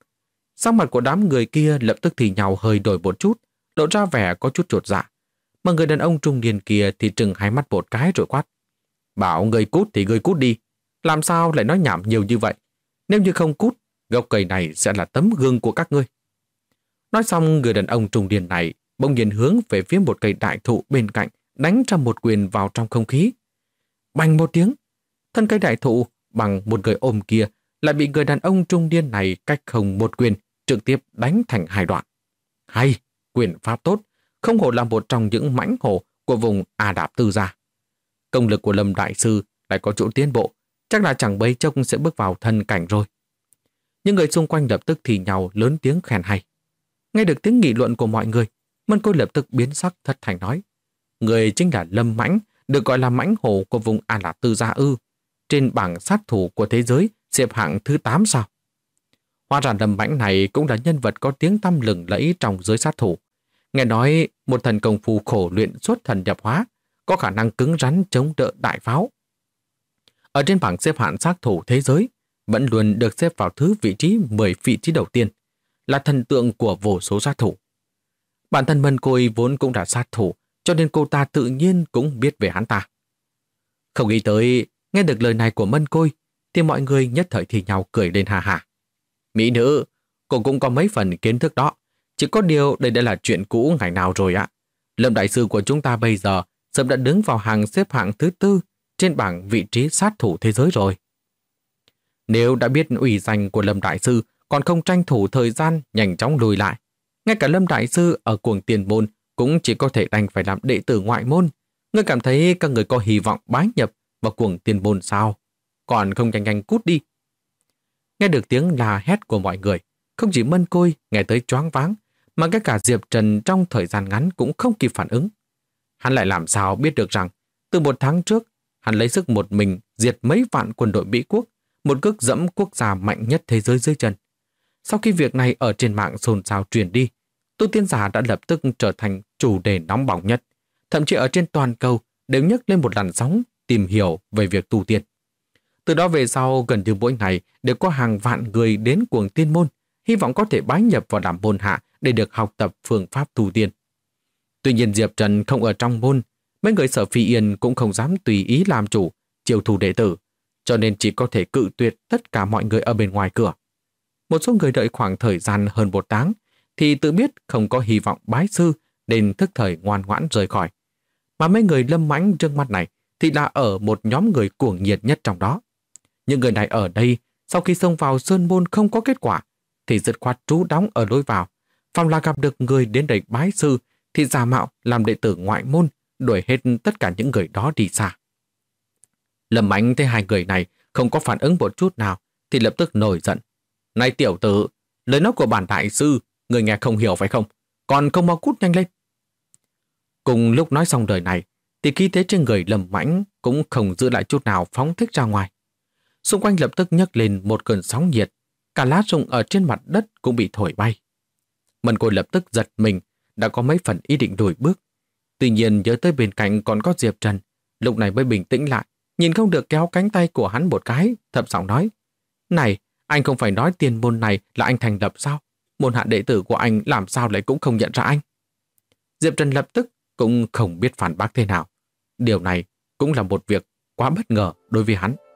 Sắc mặt của đám người kia lập tức thì nhau hơi đổi một chút, lộ ra vẻ có chút chột dạ. Mà người đàn ông trung niên kia thì trừng hai mắt một cái rồi quát. Bảo người cút thì người cút đi. Làm sao lại nói nhảm nhiều như vậy? Nếu như không cút, gốc cây này sẽ là tấm gương của các ngươi. Nói xong, người đàn ông trung niên này bỗng nhiên hướng về phía một cây đại thụ bên cạnh, đánh ra một quyền vào trong không khí. Bành một tiếng, thân cây đại thụ bằng một người ôm kia lại bị người đàn ông trung niên này cách không một quyền trực tiếp đánh thành hai đoạn. Hay, quyền pháp tốt, không hổ là một trong những mãnh hổ của vùng A Đạp Tư gia. Công lực của Lâm Đại Sư lại có chỗ tiến bộ, chắc là chẳng bấy chốc sẽ bước vào thân cảnh rồi. Những người xung quanh lập tức thì nhau lớn tiếng khen hay. Nghe được tiếng nghị luận của mọi người, Mân Côi lập tức biến sắc thất thành nói. Người chính là Lâm Mãnh, được gọi là mãnh hổ của vùng A Đạp Tư gia ư. Trên bảng sát thủ của thế giới xếp hạng thứ 8 sao? Hóa ra Lâm Mãnh này cũng là nhân vật có tiếng tăm lừng lẫy trong giới sát thủ. Nghe nói một thần công phu khổ luyện xuất thần nhập hóa, có khả năng cứng rắn chống đỡ đại pháo. Ở trên bảng xếp hạng sát thủ thế giới, vẫn luôn được xếp vào vị trí 10 vị trí đầu tiên, là thần tượng của vô số sát thủ. Bản thân Mân Côi vốn cũng là sát thủ, cho nên cô ta tự nhiên cũng biết về hắn ta. Không nghĩ tới, nghe được lời này của Mân Côi, thì mọi người nhất thời thì nhau cười lên hà hà. Mỹ nữ, cô cũng có mấy phần kiến thức đó. Chỉ có điều đây đã là chuyện cũ ngày nào rồi ạ. Lâm Đại Sư của chúng ta bây giờ sớm đã đứng vào hàng xếp hạng thứ 4 trên bảng vị trí sát thủ thế giới rồi. Nếu đã biết ủy danh của Lâm Đại Sư còn không tranh thủ thời gian nhanh chóng lùi lại, ngay cả Lâm Đại Sư ở Cuồng Tiên Môn cũng chỉ có thể đành phải làm đệ tử ngoại môn. Ngươi cảm thấy các người có hy vọng bái nhập vào Cuồng Tiên Môn sao? Còn không nhanh nhanh cút đi. Nghe được tiếng la hét của mọi người, không chỉ Mân Côi nghe tới choáng váng, mà ngay cả Diệp Trần trong thời gian ngắn cũng không kịp phản ứng. Hắn lại làm sao biết được rằng từ 1 tháng trước, hắn lấy sức một mình diệt mấy vạn quân đội Mỹ quốc, một cước dẫm quốc gia mạnh nhất thế giới dưới chân. Sau khi việc này ở trên mạng xôn xao truyền đi, tu tiên giả đã lập tức trở thành chủ đề nóng bỏng nhất. Thậm chí ở trên toàn cầu đều nhấc lên một làn sóng tìm hiểu về việc tu tiên. Từ đó về sau, gần như mỗi ngày đều có hàng vạn người đến Cuồng Tiên Môn, hy vọng có thể bái nhập vào làm môn hạ để được học tập phương pháp tu tiên. Tuy nhiên Diệp Trần không ở trong môn, mấy người Sở Phi Yên cũng không dám tùy ý làm chủ, chiêu thu đệ tử, cho nên chỉ có thể cự tuyệt tất cả mọi người ở bên ngoài cửa. Một số người đợi khoảng thời gian hơn 1 tháng, thì tự biết không có hy vọng bái sư nên thức thời ngoan ngoãn rời khỏi. Mà mấy người Lâm Mãnh trước mắt này thì là ở một nhóm người cuồng nhiệt nhất trong đó. Những người này ở đây, sau khi xông vào sơn môn không có kết quả, thì dứt khoát trú đóng ở lối vào. Phòng là gặp được người đến đây bái sư, thì giả mạo làm đệ tử ngoại môn, đuổi hết tất cả những người đó đi xa. Lâm Mãnh thấy hai người này không có phản ứng một chút nào, thì lập tức nổi giận. Này tiểu tử, lời nói của bản đại sư, người nghe không hiểu phải không? Còn không mau cút nhanh lên. Cùng lúc nói xong lời này, thì khí thế trên người Lâm Mãnh cũng không giữ lại chút nào phóng thích ra ngoài. Xung quanh lập tức nhấc lên một cơn sóng nhiệt, cả lá rụng ở trên mặt đất cũng bị thổi bay. Mân Côi lập tức giật mình, đã có mấy phần ý định lùi bước. Tuy nhiên nhớ tới bên cạnh còn có Diệp Trần, lúc này mới bình tĩnh lại, nhìn không được kéo cánh tay của hắn một cái, thấp giọng nói: Này, anh không phải nói tiền môn này là anh thành lập sao? Môn hạ đệ tử của anh làm sao lại cũng không nhận ra anh? Diệp Trần lập tức cũng không biết phản bác thế nào. Điều này cũng là một việc quá bất ngờ đối với hắn.